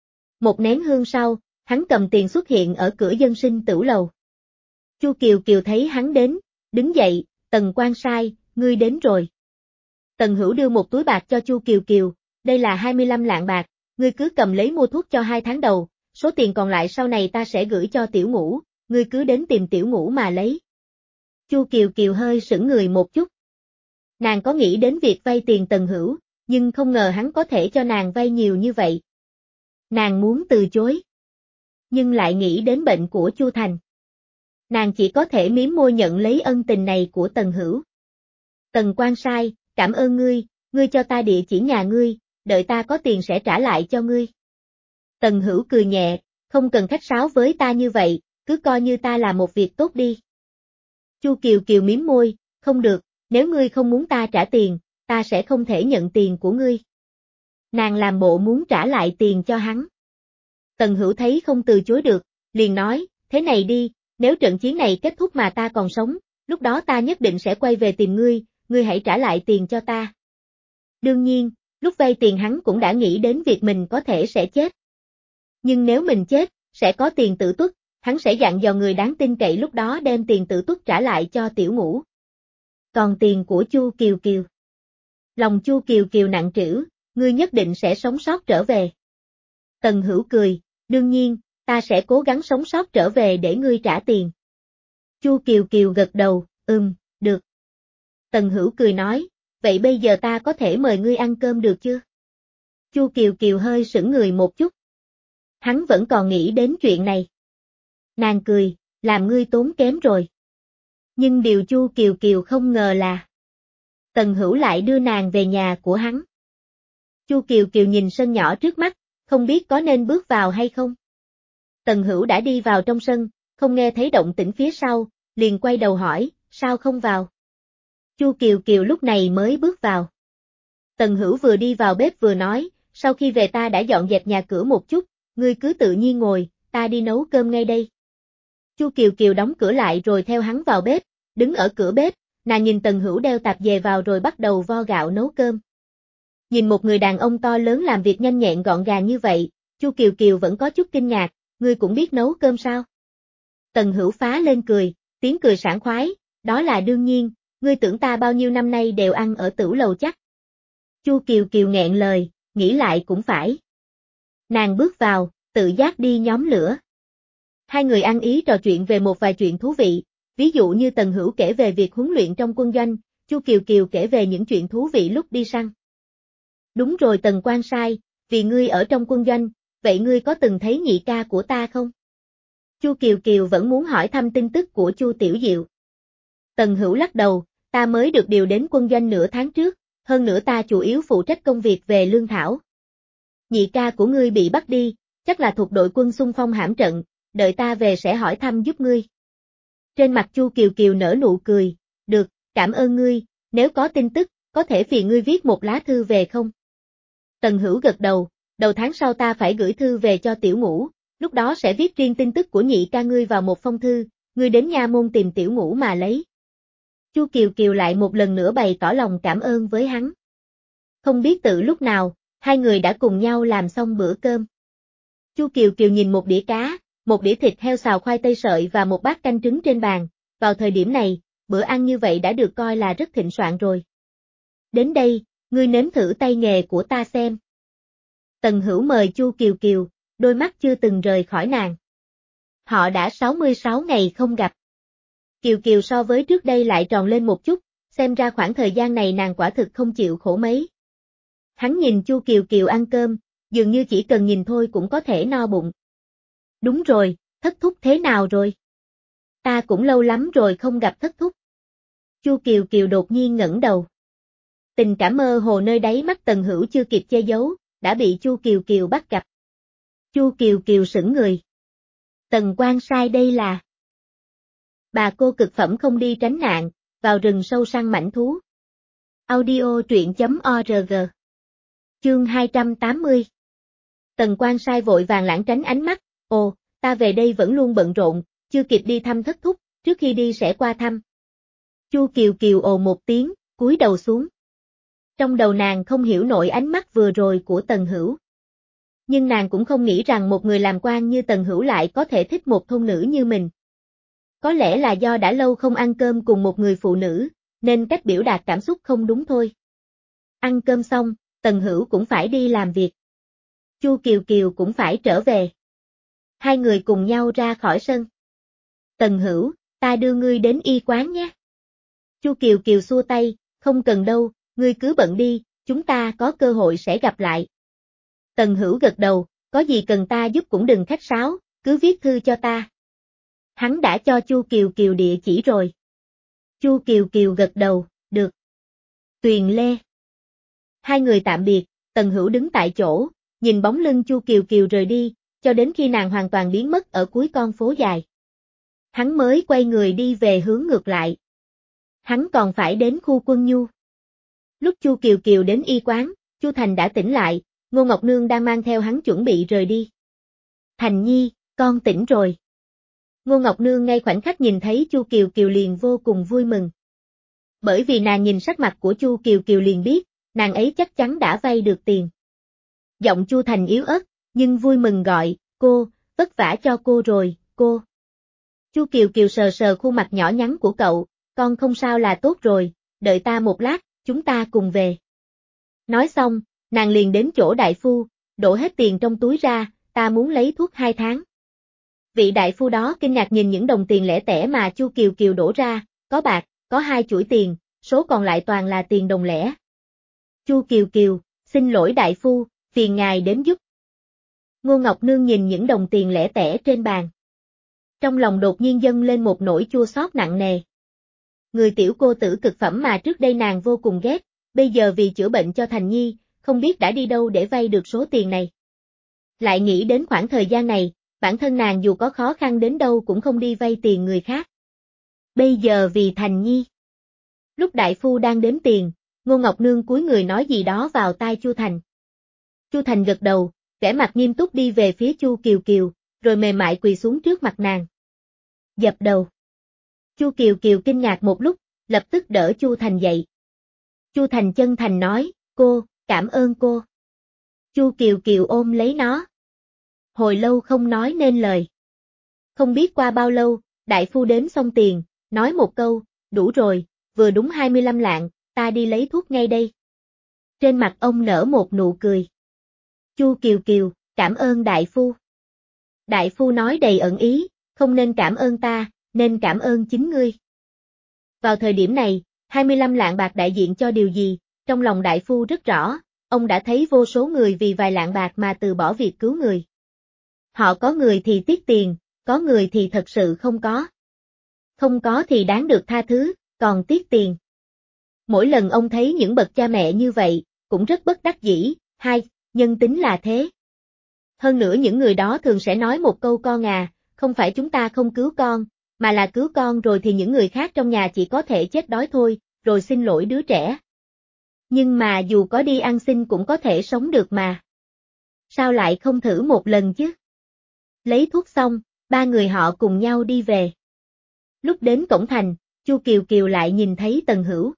Một nén hương sau, hắn cầm tiền xuất hiện ở cửa dân sinh tửu lầu. Chu Kiều Kiều thấy hắn đến, đứng dậy, Tần Quan Sai, ngươi đến rồi. Tần Hữu đưa một túi bạc cho Chu Kiều Kiều, đây là hai mươi lăm lạng bạc, ngươi cứ cầm lấy mua thuốc cho hai tháng đầu, số tiền còn lại sau này ta sẽ gửi cho Tiểu Ngũ, ngươi cứ đến tìm Tiểu Ngũ mà lấy. Chu Kiều Kiều hơi sững người một chút. Nàng có nghĩ đến việc vay tiền Tần Hữu, nhưng không ngờ hắn có thể cho nàng vay nhiều như vậy. Nàng muốn từ chối. Nhưng lại nghĩ đến bệnh của Chu Thành. Nàng chỉ có thể mím môi nhận lấy ân tình này của Tần Hữu. Tần quan sai, cảm ơn ngươi, ngươi cho ta địa chỉ nhà ngươi, đợi ta có tiền sẽ trả lại cho ngươi. Tần Hữu cười nhẹ, không cần khách sáo với ta như vậy, cứ coi như ta là một việc tốt đi. Chu Kiều Kiều mím môi, không được, nếu ngươi không muốn ta trả tiền, ta sẽ không thể nhận tiền của ngươi. Nàng làm bộ muốn trả lại tiền cho hắn. Tần Hữu thấy không từ chối được, liền nói, thế này đi, nếu trận chiến này kết thúc mà ta còn sống, lúc đó ta nhất định sẽ quay về tìm ngươi, ngươi hãy trả lại tiền cho ta. Đương nhiên, lúc vay tiền hắn cũng đã nghĩ đến việc mình có thể sẽ chết. Nhưng nếu mình chết, sẽ có tiền tự túc, hắn sẽ dặn dò người đáng tin cậy lúc đó đem tiền tự túc trả lại cho Tiểu Ngũ. Còn tiền của Chu Kiều Kiều. Lòng Chu Kiều Kiều nặng trĩu, ngươi nhất định sẽ sống sót trở về. Tần Hữu cười, đương nhiên, ta sẽ cố gắng sống sót trở về để ngươi trả tiền. Chu Kiều Kiều gật đầu, ừm, được. Tần Hữu cười nói, vậy bây giờ ta có thể mời ngươi ăn cơm được chưa? Chu Kiều Kiều hơi sững người một chút. Hắn vẫn còn nghĩ đến chuyện này. Nàng cười, làm ngươi tốn kém rồi. Nhưng điều Chu Kiều Kiều không ngờ là Tần Hữu lại đưa nàng về nhà của hắn. Chu Kiều Kiều nhìn sân nhỏ trước mắt, không biết có nên bước vào hay không. Tần Hữu đã đi vào trong sân, không nghe thấy động tĩnh phía sau, liền quay đầu hỏi, sao không vào? Chu Kiều Kiều lúc này mới bước vào. Tần Hữu vừa đi vào bếp vừa nói, sau khi về ta đã dọn dẹp nhà cửa một chút, ngươi cứ tự nhiên ngồi, ta đi nấu cơm ngay đây. Chu Kiều Kiều đóng cửa lại rồi theo hắn vào bếp, đứng ở cửa bếp, nàng nhìn Tần Hữu đeo tạp dề vào rồi bắt đầu vo gạo nấu cơm. Nhìn một người đàn ông to lớn làm việc nhanh nhẹn gọn gàng như vậy, Chu Kiều Kiều vẫn có chút kinh ngạc, ngươi cũng biết nấu cơm sao? Tần Hữu phá lên cười, tiếng cười sảng khoái, đó là đương nhiên, ngươi tưởng ta bao nhiêu năm nay đều ăn ở tửu lầu chắc. Chu Kiều Kiều nghẹn lời, nghĩ lại cũng phải. Nàng bước vào, tự giác đi nhóm lửa. Hai người ăn ý trò chuyện về một vài chuyện thú vị, ví dụ như Tần Hữu kể về việc huấn luyện trong quân doanh, Chu Kiều Kiều kể về những chuyện thú vị lúc đi săn. Đúng rồi Tần quan sai, vì ngươi ở trong quân doanh, vậy ngươi có từng thấy nhị ca của ta không? Chu Kiều Kiều vẫn muốn hỏi thăm tin tức của Chu Tiểu Diệu. Tần Hữu lắc đầu, ta mới được điều đến quân doanh nửa tháng trước, hơn nữa ta chủ yếu phụ trách công việc về lương thảo. Nhị ca của ngươi bị bắt đi, chắc là thuộc đội quân xung phong hãm trận, đợi ta về sẽ hỏi thăm giúp ngươi. Trên mặt Chu Kiều Kiều nở nụ cười, được, cảm ơn ngươi, nếu có tin tức, có thể phiền ngươi viết một lá thư về không? Tần Hữu gật đầu, đầu tháng sau ta phải gửi thư về cho Tiểu Ngũ, lúc đó sẽ viết riêng tin tức của nhị ca ngươi vào một phong thư, ngươi đến nha môn tìm Tiểu Ngũ mà lấy. Chu Kiều Kiều lại một lần nữa bày tỏ lòng cảm ơn với hắn. Không biết từ lúc nào, hai người đã cùng nhau làm xong bữa cơm. Chu Kiều Kiều nhìn một đĩa cá, một đĩa thịt heo xào khoai tây sợi và một bát canh trứng trên bàn, vào thời điểm này, bữa ăn như vậy đã được coi là rất thịnh soạn rồi. Đến đây, ngươi nếm thử tay nghề của ta xem. Tần Hữu mời Chu Kiều Kiều, đôi mắt chưa từng rời khỏi nàng. Họ đã sáu mươi sáu ngày không gặp. Kiều Kiều so với trước đây lại tròn lên một chút, xem ra khoảng thời gian này nàng quả thực không chịu khổ mấy. Hắn nhìn Chu Kiều Kiều ăn cơm, dường như chỉ cần nhìn thôi cũng có thể no bụng. Đúng rồi, thất thúc thế nào rồi? Ta cũng lâu lắm rồi không gặp thất thúc. Chu Kiều Kiều đột nhiên ngẩng đầu. Tình cảm mơ hồ nơi đáy mắt Tần Hữu chưa kịp che giấu, đã bị Chu Kiều Kiều bắt gặp. Chu Kiều Kiều sững người. Tần quan sai đây là bà cô cực phẩm không đi tránh nạn, vào rừng sâu săn mãnh thú. Audio truyện chấm org. Chương hai trăm tám mươi. Tần quan sai vội vàng lãng tránh ánh mắt, ồ, ta về đây vẫn luôn bận rộn, chưa kịp đi thăm thất thúc, trước khi đi sẽ qua thăm. Chu Kiều Kiều ồ một tiếng, cúi đầu xuống. Trong đầu nàng không hiểu nổi ánh mắt vừa rồi của Tần Hữu. Nhưng nàng cũng không nghĩ rằng một người làm quan như Tần Hữu lại có thể thích một thôn nữ như mình. Có lẽ là do đã lâu không ăn cơm cùng một người phụ nữ, nên cách biểu đạt cảm xúc không đúng thôi. Ăn cơm xong, Tần Hữu cũng phải đi làm việc. Chu Kiều Kiều cũng phải trở về. Hai người cùng nhau ra khỏi sân. Tần Hữu, ta đưa ngươi đến y quán nhé. Chu Kiều Kiều xua tay, không cần đâu, ngươi cứ bận đi, chúng ta có cơ hội sẽ gặp lại. Tần Hữu gật đầu, có gì cần ta giúp cũng đừng khách sáo, cứ viết thư cho ta. Hắn đã cho Chu Kiều Kiều địa chỉ rồi. Chu Kiều Kiều gật đầu, được. Tuyền Lê. Hai người tạm biệt, Tần Hữu đứng tại chỗ, nhìn bóng lưng Chu Kiều Kiều rời đi, cho đến khi nàng hoàn toàn biến mất ở cuối con phố dài. Hắn mới quay người đi về hướng ngược lại. Hắn còn phải đến khu Quân Nhu. Lúc Chu Kiều Kiều đến y quán, Chu Thành đã tỉnh lại, Ngô Ngọc Nương đang mang theo hắn chuẩn bị rời đi. Thành Nhi, con tỉnh rồi. Ngô Ngọc Nương ngay khoảnh khắc nhìn thấy Chu Kiều Kiều liền vô cùng vui mừng. Bởi vì nàng nhìn sắc mặt của Chu Kiều Kiều liền biết, nàng ấy chắc chắn đã vay được tiền. Giọng Chu Thành yếu ớt, nhưng vui mừng gọi, cô, vất vả cho cô rồi, cô. Chu Kiều Kiều sờ sờ khuôn mặt nhỏ nhắn của cậu, con không sao là tốt rồi, đợi ta một lát, chúng ta cùng về. Nói xong, nàng liền đến chỗ đại phu, đổ hết tiền trong túi ra, ta muốn lấy thuốc hai tháng. Vị đại phu đó kinh ngạc nhìn những đồng tiền lẻ tẻ mà Chu Kiều Kiều đổ ra, có bạc, có hai chuỗi tiền, số còn lại toàn là tiền đồng lẻ. Chu Kiều Kiều, xin lỗi đại phu, phiền ngài đến giúp. Ngô Ngọc Nương nhìn những đồng tiền lẻ tẻ trên bàn. Trong lòng đột nhiên dâng lên một nỗi chua xót nặng nề. Người tiểu cô tử cực phẩm mà trước đây nàng vô cùng ghét, bây giờ vì chữa bệnh cho Thành Nhi, không biết đã đi đâu để vay được số tiền này. Lại nghĩ đến khoảng thời gian này, bản thân nàng dù có khó khăn đến đâu cũng không đi vay tiền người khác. Bây giờ vì Thành Nhi. Lúc đại phu đang đếm tiền, Ngô Ngọc Nương cúi người nói gì đó vào tai Chu Thành. Chu Thành gật đầu, vẻ mặt nghiêm túc đi về phía Chu Kiều Kiều, rồi mềm mại quỳ xuống trước mặt nàng. Dập đầu. Chu Kiều Kiều kinh ngạc một lúc, lập tức đỡ Chu Thành dậy. Chu Thành chân thành nói, cô, cảm ơn cô. Chu Kiều Kiều ôm lấy nó. Hồi lâu không nói nên lời. Không biết qua bao lâu, đại phu đếm xong tiền, nói một câu, đủ rồi, vừa đúng hai mươi lăm lạng, ta đi lấy thuốc ngay đây. Trên mặt ông nở một nụ cười. Chu Kiều Kiều, cảm ơn đại phu. Đại phu nói đầy ẩn ý, không nên cảm ơn ta, nên cảm ơn chính ngươi. Vào thời điểm này, hai mươi lăm lạng bạc đại diện cho điều gì, trong lòng đại phu rất rõ, ông đã thấy vô số người vì vài lạng bạc mà từ bỏ việc cứu người. Họ có người thì tiếc tiền, có người thì thật sự không có. Không có thì đáng được tha thứ, còn tiếc tiền. Mỗi lần ông thấy những bậc cha mẹ như vậy, cũng rất bất đắc dĩ, hai, nhân tính là thế. Hơn nữa những người đó thường sẽ nói một câu con à, không phải chúng ta không cứu con, mà là cứu con rồi thì những người khác trong nhà chỉ có thể chết đói thôi, rồi xin lỗi đứa trẻ. Nhưng mà dù có đi ăn xin cũng có thể sống được mà. Sao lại không thử một lần chứ? Lấy thuốc xong, ba người họ cùng nhau đi về. Lúc đến cổng thành, Chu Kiều Kiều lại nhìn thấy Tần Hữu.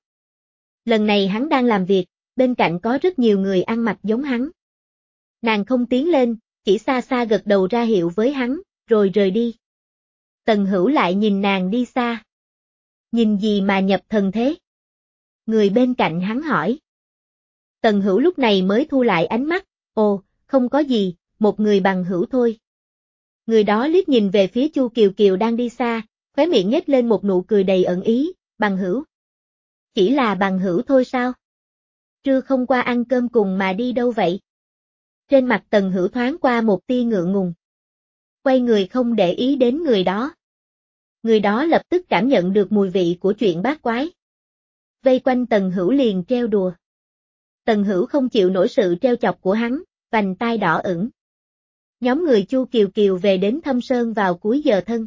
Lần này hắn đang làm việc, bên cạnh có rất nhiều người ăn mặc giống hắn. Nàng không tiến lên, chỉ xa xa gật đầu ra hiệu với hắn, rồi rời đi. Tần Hữu lại nhìn nàng đi xa. Nhìn gì mà nhập thần thế? Người bên cạnh hắn hỏi. Tần Hữu lúc này mới thu lại ánh mắt, ồ, không có gì, một người bằng hữu thôi. Người đó liếc nhìn về phía Chu Kiều Kiều đang đi xa, khóe miệng nhếch lên một nụ cười đầy ẩn ý, bằng hữu. Chỉ là bằng hữu thôi sao? Trưa không qua ăn cơm cùng mà đi đâu vậy? Trên mặt Tần Hữu thoáng qua một tia ngượng ngùng. Quay người không để ý đến người đó. Người đó lập tức cảm nhận được mùi vị của chuyện bát quái. Vây quanh Tần Hữu liền treo đùa. Tần Hữu không chịu nổi sự treo chọc của hắn, vành tai đỏ ửng. Nhóm người Chu Kiều Kiều về đến Thâm Sơn vào cuối giờ thân.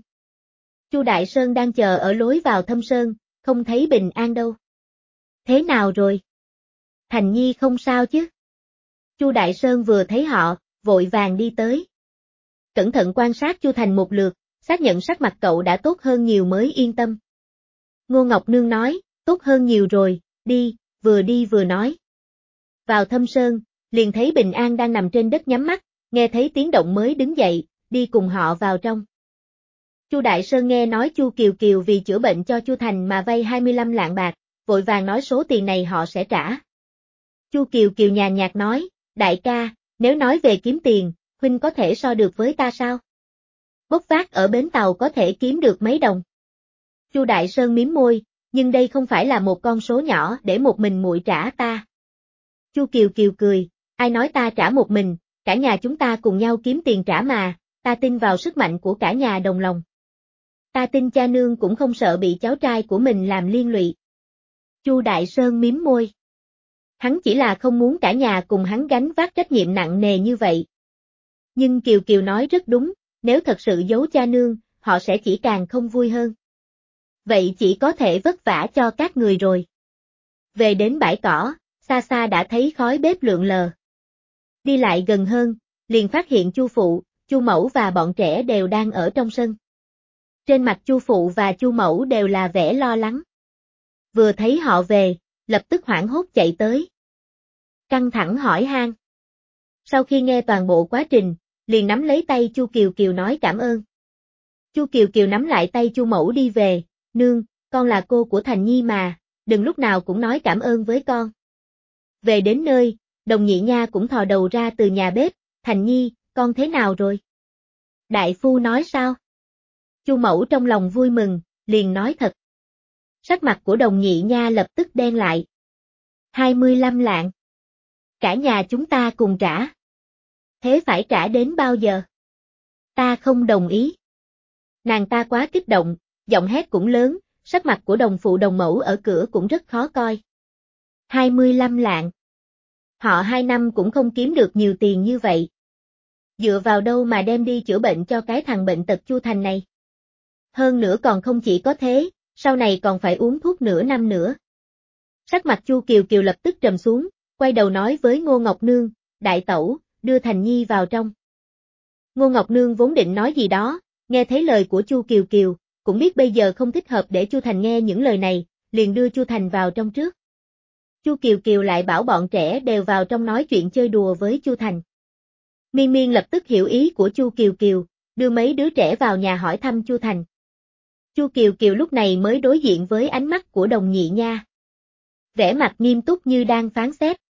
Chu Đại Sơn đang chờ ở lối vào Thâm Sơn, không thấy Bình An đâu. Thế nào rồi? Thành Nhi không sao chứ? Chu Đại Sơn vừa thấy họ, vội vàng đi tới. Cẩn thận quan sát Chu Thành một lượt, xác nhận sắc mặt cậu đã tốt hơn nhiều mới yên tâm. Ngô Ngọc Nương nói, tốt hơn nhiều rồi, đi, vừa đi vừa nói. Vào Thâm Sơn, liền thấy Bình An đang nằm trên đất nhắm mắt, nghe thấy tiếng động mới đứng dậy, đi cùng họ vào trong. Chu Đại Sơn nghe nói Chu Kiều Kiều vì chữa bệnh cho Chu Thành mà vay hai mươi lăm lạng bạc, vội vàng nói số tiền này họ sẽ trả. Chu Kiều Kiều nhàn nhạt nói, đại ca, nếu nói về kiếm tiền, huynh có thể so được với ta sao? Bốc vác ở bến tàu có thể kiếm được mấy đồng. Chu Đại Sơn mím môi, nhưng đây không phải là một con số nhỏ để một mình muội trả ta. Chu Kiều Kiều cười, ai nói ta trả một mình, cả nhà chúng ta cùng nhau kiếm tiền trả mà, ta tin vào sức mạnh của cả nhà đồng lòng. Ta tin cha nương cũng không sợ bị cháu trai của mình làm liên lụy. Chu Đại Sơn mím môi. Hắn chỉ là không muốn cả nhà cùng hắn gánh vác trách nhiệm nặng nề như vậy. Nhưng Kiều Kiều nói rất đúng, nếu thật sự giấu cha nương, họ sẽ chỉ càng không vui hơn. Vậy chỉ có thể vất vả cho các người rồi. Về đến bãi cỏ, xa xa đã thấy khói bếp lượn lờ. Đi lại gần hơn, liền phát hiện Chu Phụ, Chu Mẫu và bọn trẻ đều đang ở trong sân. Trên mặt Chu Phụ và Chu Mẫu đều là vẻ lo lắng. Vừa thấy họ về, lập tức hoảng hốt chạy tới. Căng thẳng hỏi han. Sau khi nghe toàn bộ quá trình, liền nắm lấy tay Chu Kiều Kiều nói cảm ơn. Chu Kiều Kiều nắm lại tay Chu Mẫu đi về, nương, con là cô của Thành Nhi mà, đừng lúc nào cũng nói cảm ơn với con. Về đến nơi, Đồng Nhị Nha cũng thò đầu ra từ nhà bếp, Thành Nhi, con thế nào rồi? Đại phu nói sao? Chu Mẫu trong lòng vui mừng, liền nói thật. Sắc mặt của Đồng Nhị Nha lập tức đen lại. hai mươi lăm lạng. Cả nhà chúng ta cùng trả. Thế phải trả đến bao giờ? Ta không đồng ý. Nàng ta quá kích động, giọng hét cũng lớn, sắc mặt của đồng phụ đồng mẫu ở cửa cũng rất khó coi. hai mươi lăm lạng. Họ hai năm cũng không kiếm được nhiều tiền như vậy. Dựa vào đâu mà đem đi chữa bệnh cho cái thằng bệnh tật Chu Thành này? Hơn nữa còn không chỉ có thế, sau này còn phải uống thuốc nửa năm nữa. Sắc mặt Chu Kiều Kiều lập tức trầm xuống, quay đầu nói với Ngô Ngọc Nương, đại tẩu, đưa Thành Nhi vào trong. Ngô Ngọc Nương vốn định nói gì đó, nghe thấy lời của Chu Kiều Kiều, cũng biết bây giờ không thích hợp để Chu Thành nghe những lời này, liền đưa Chu Thành vào trong trước. Chu Kiều Kiều lại bảo bọn trẻ đều vào trong nói chuyện chơi đùa với Chu Thành. Miên Miên lập tức hiểu ý của Chu Kiều Kiều, đưa mấy đứa trẻ vào nhà hỏi thăm Chu Thành. Chu Kiều Kiều lúc này mới đối diện với ánh mắt của Đồng Nhị Nha. Vẻ mặt nghiêm túc như đang phán xét.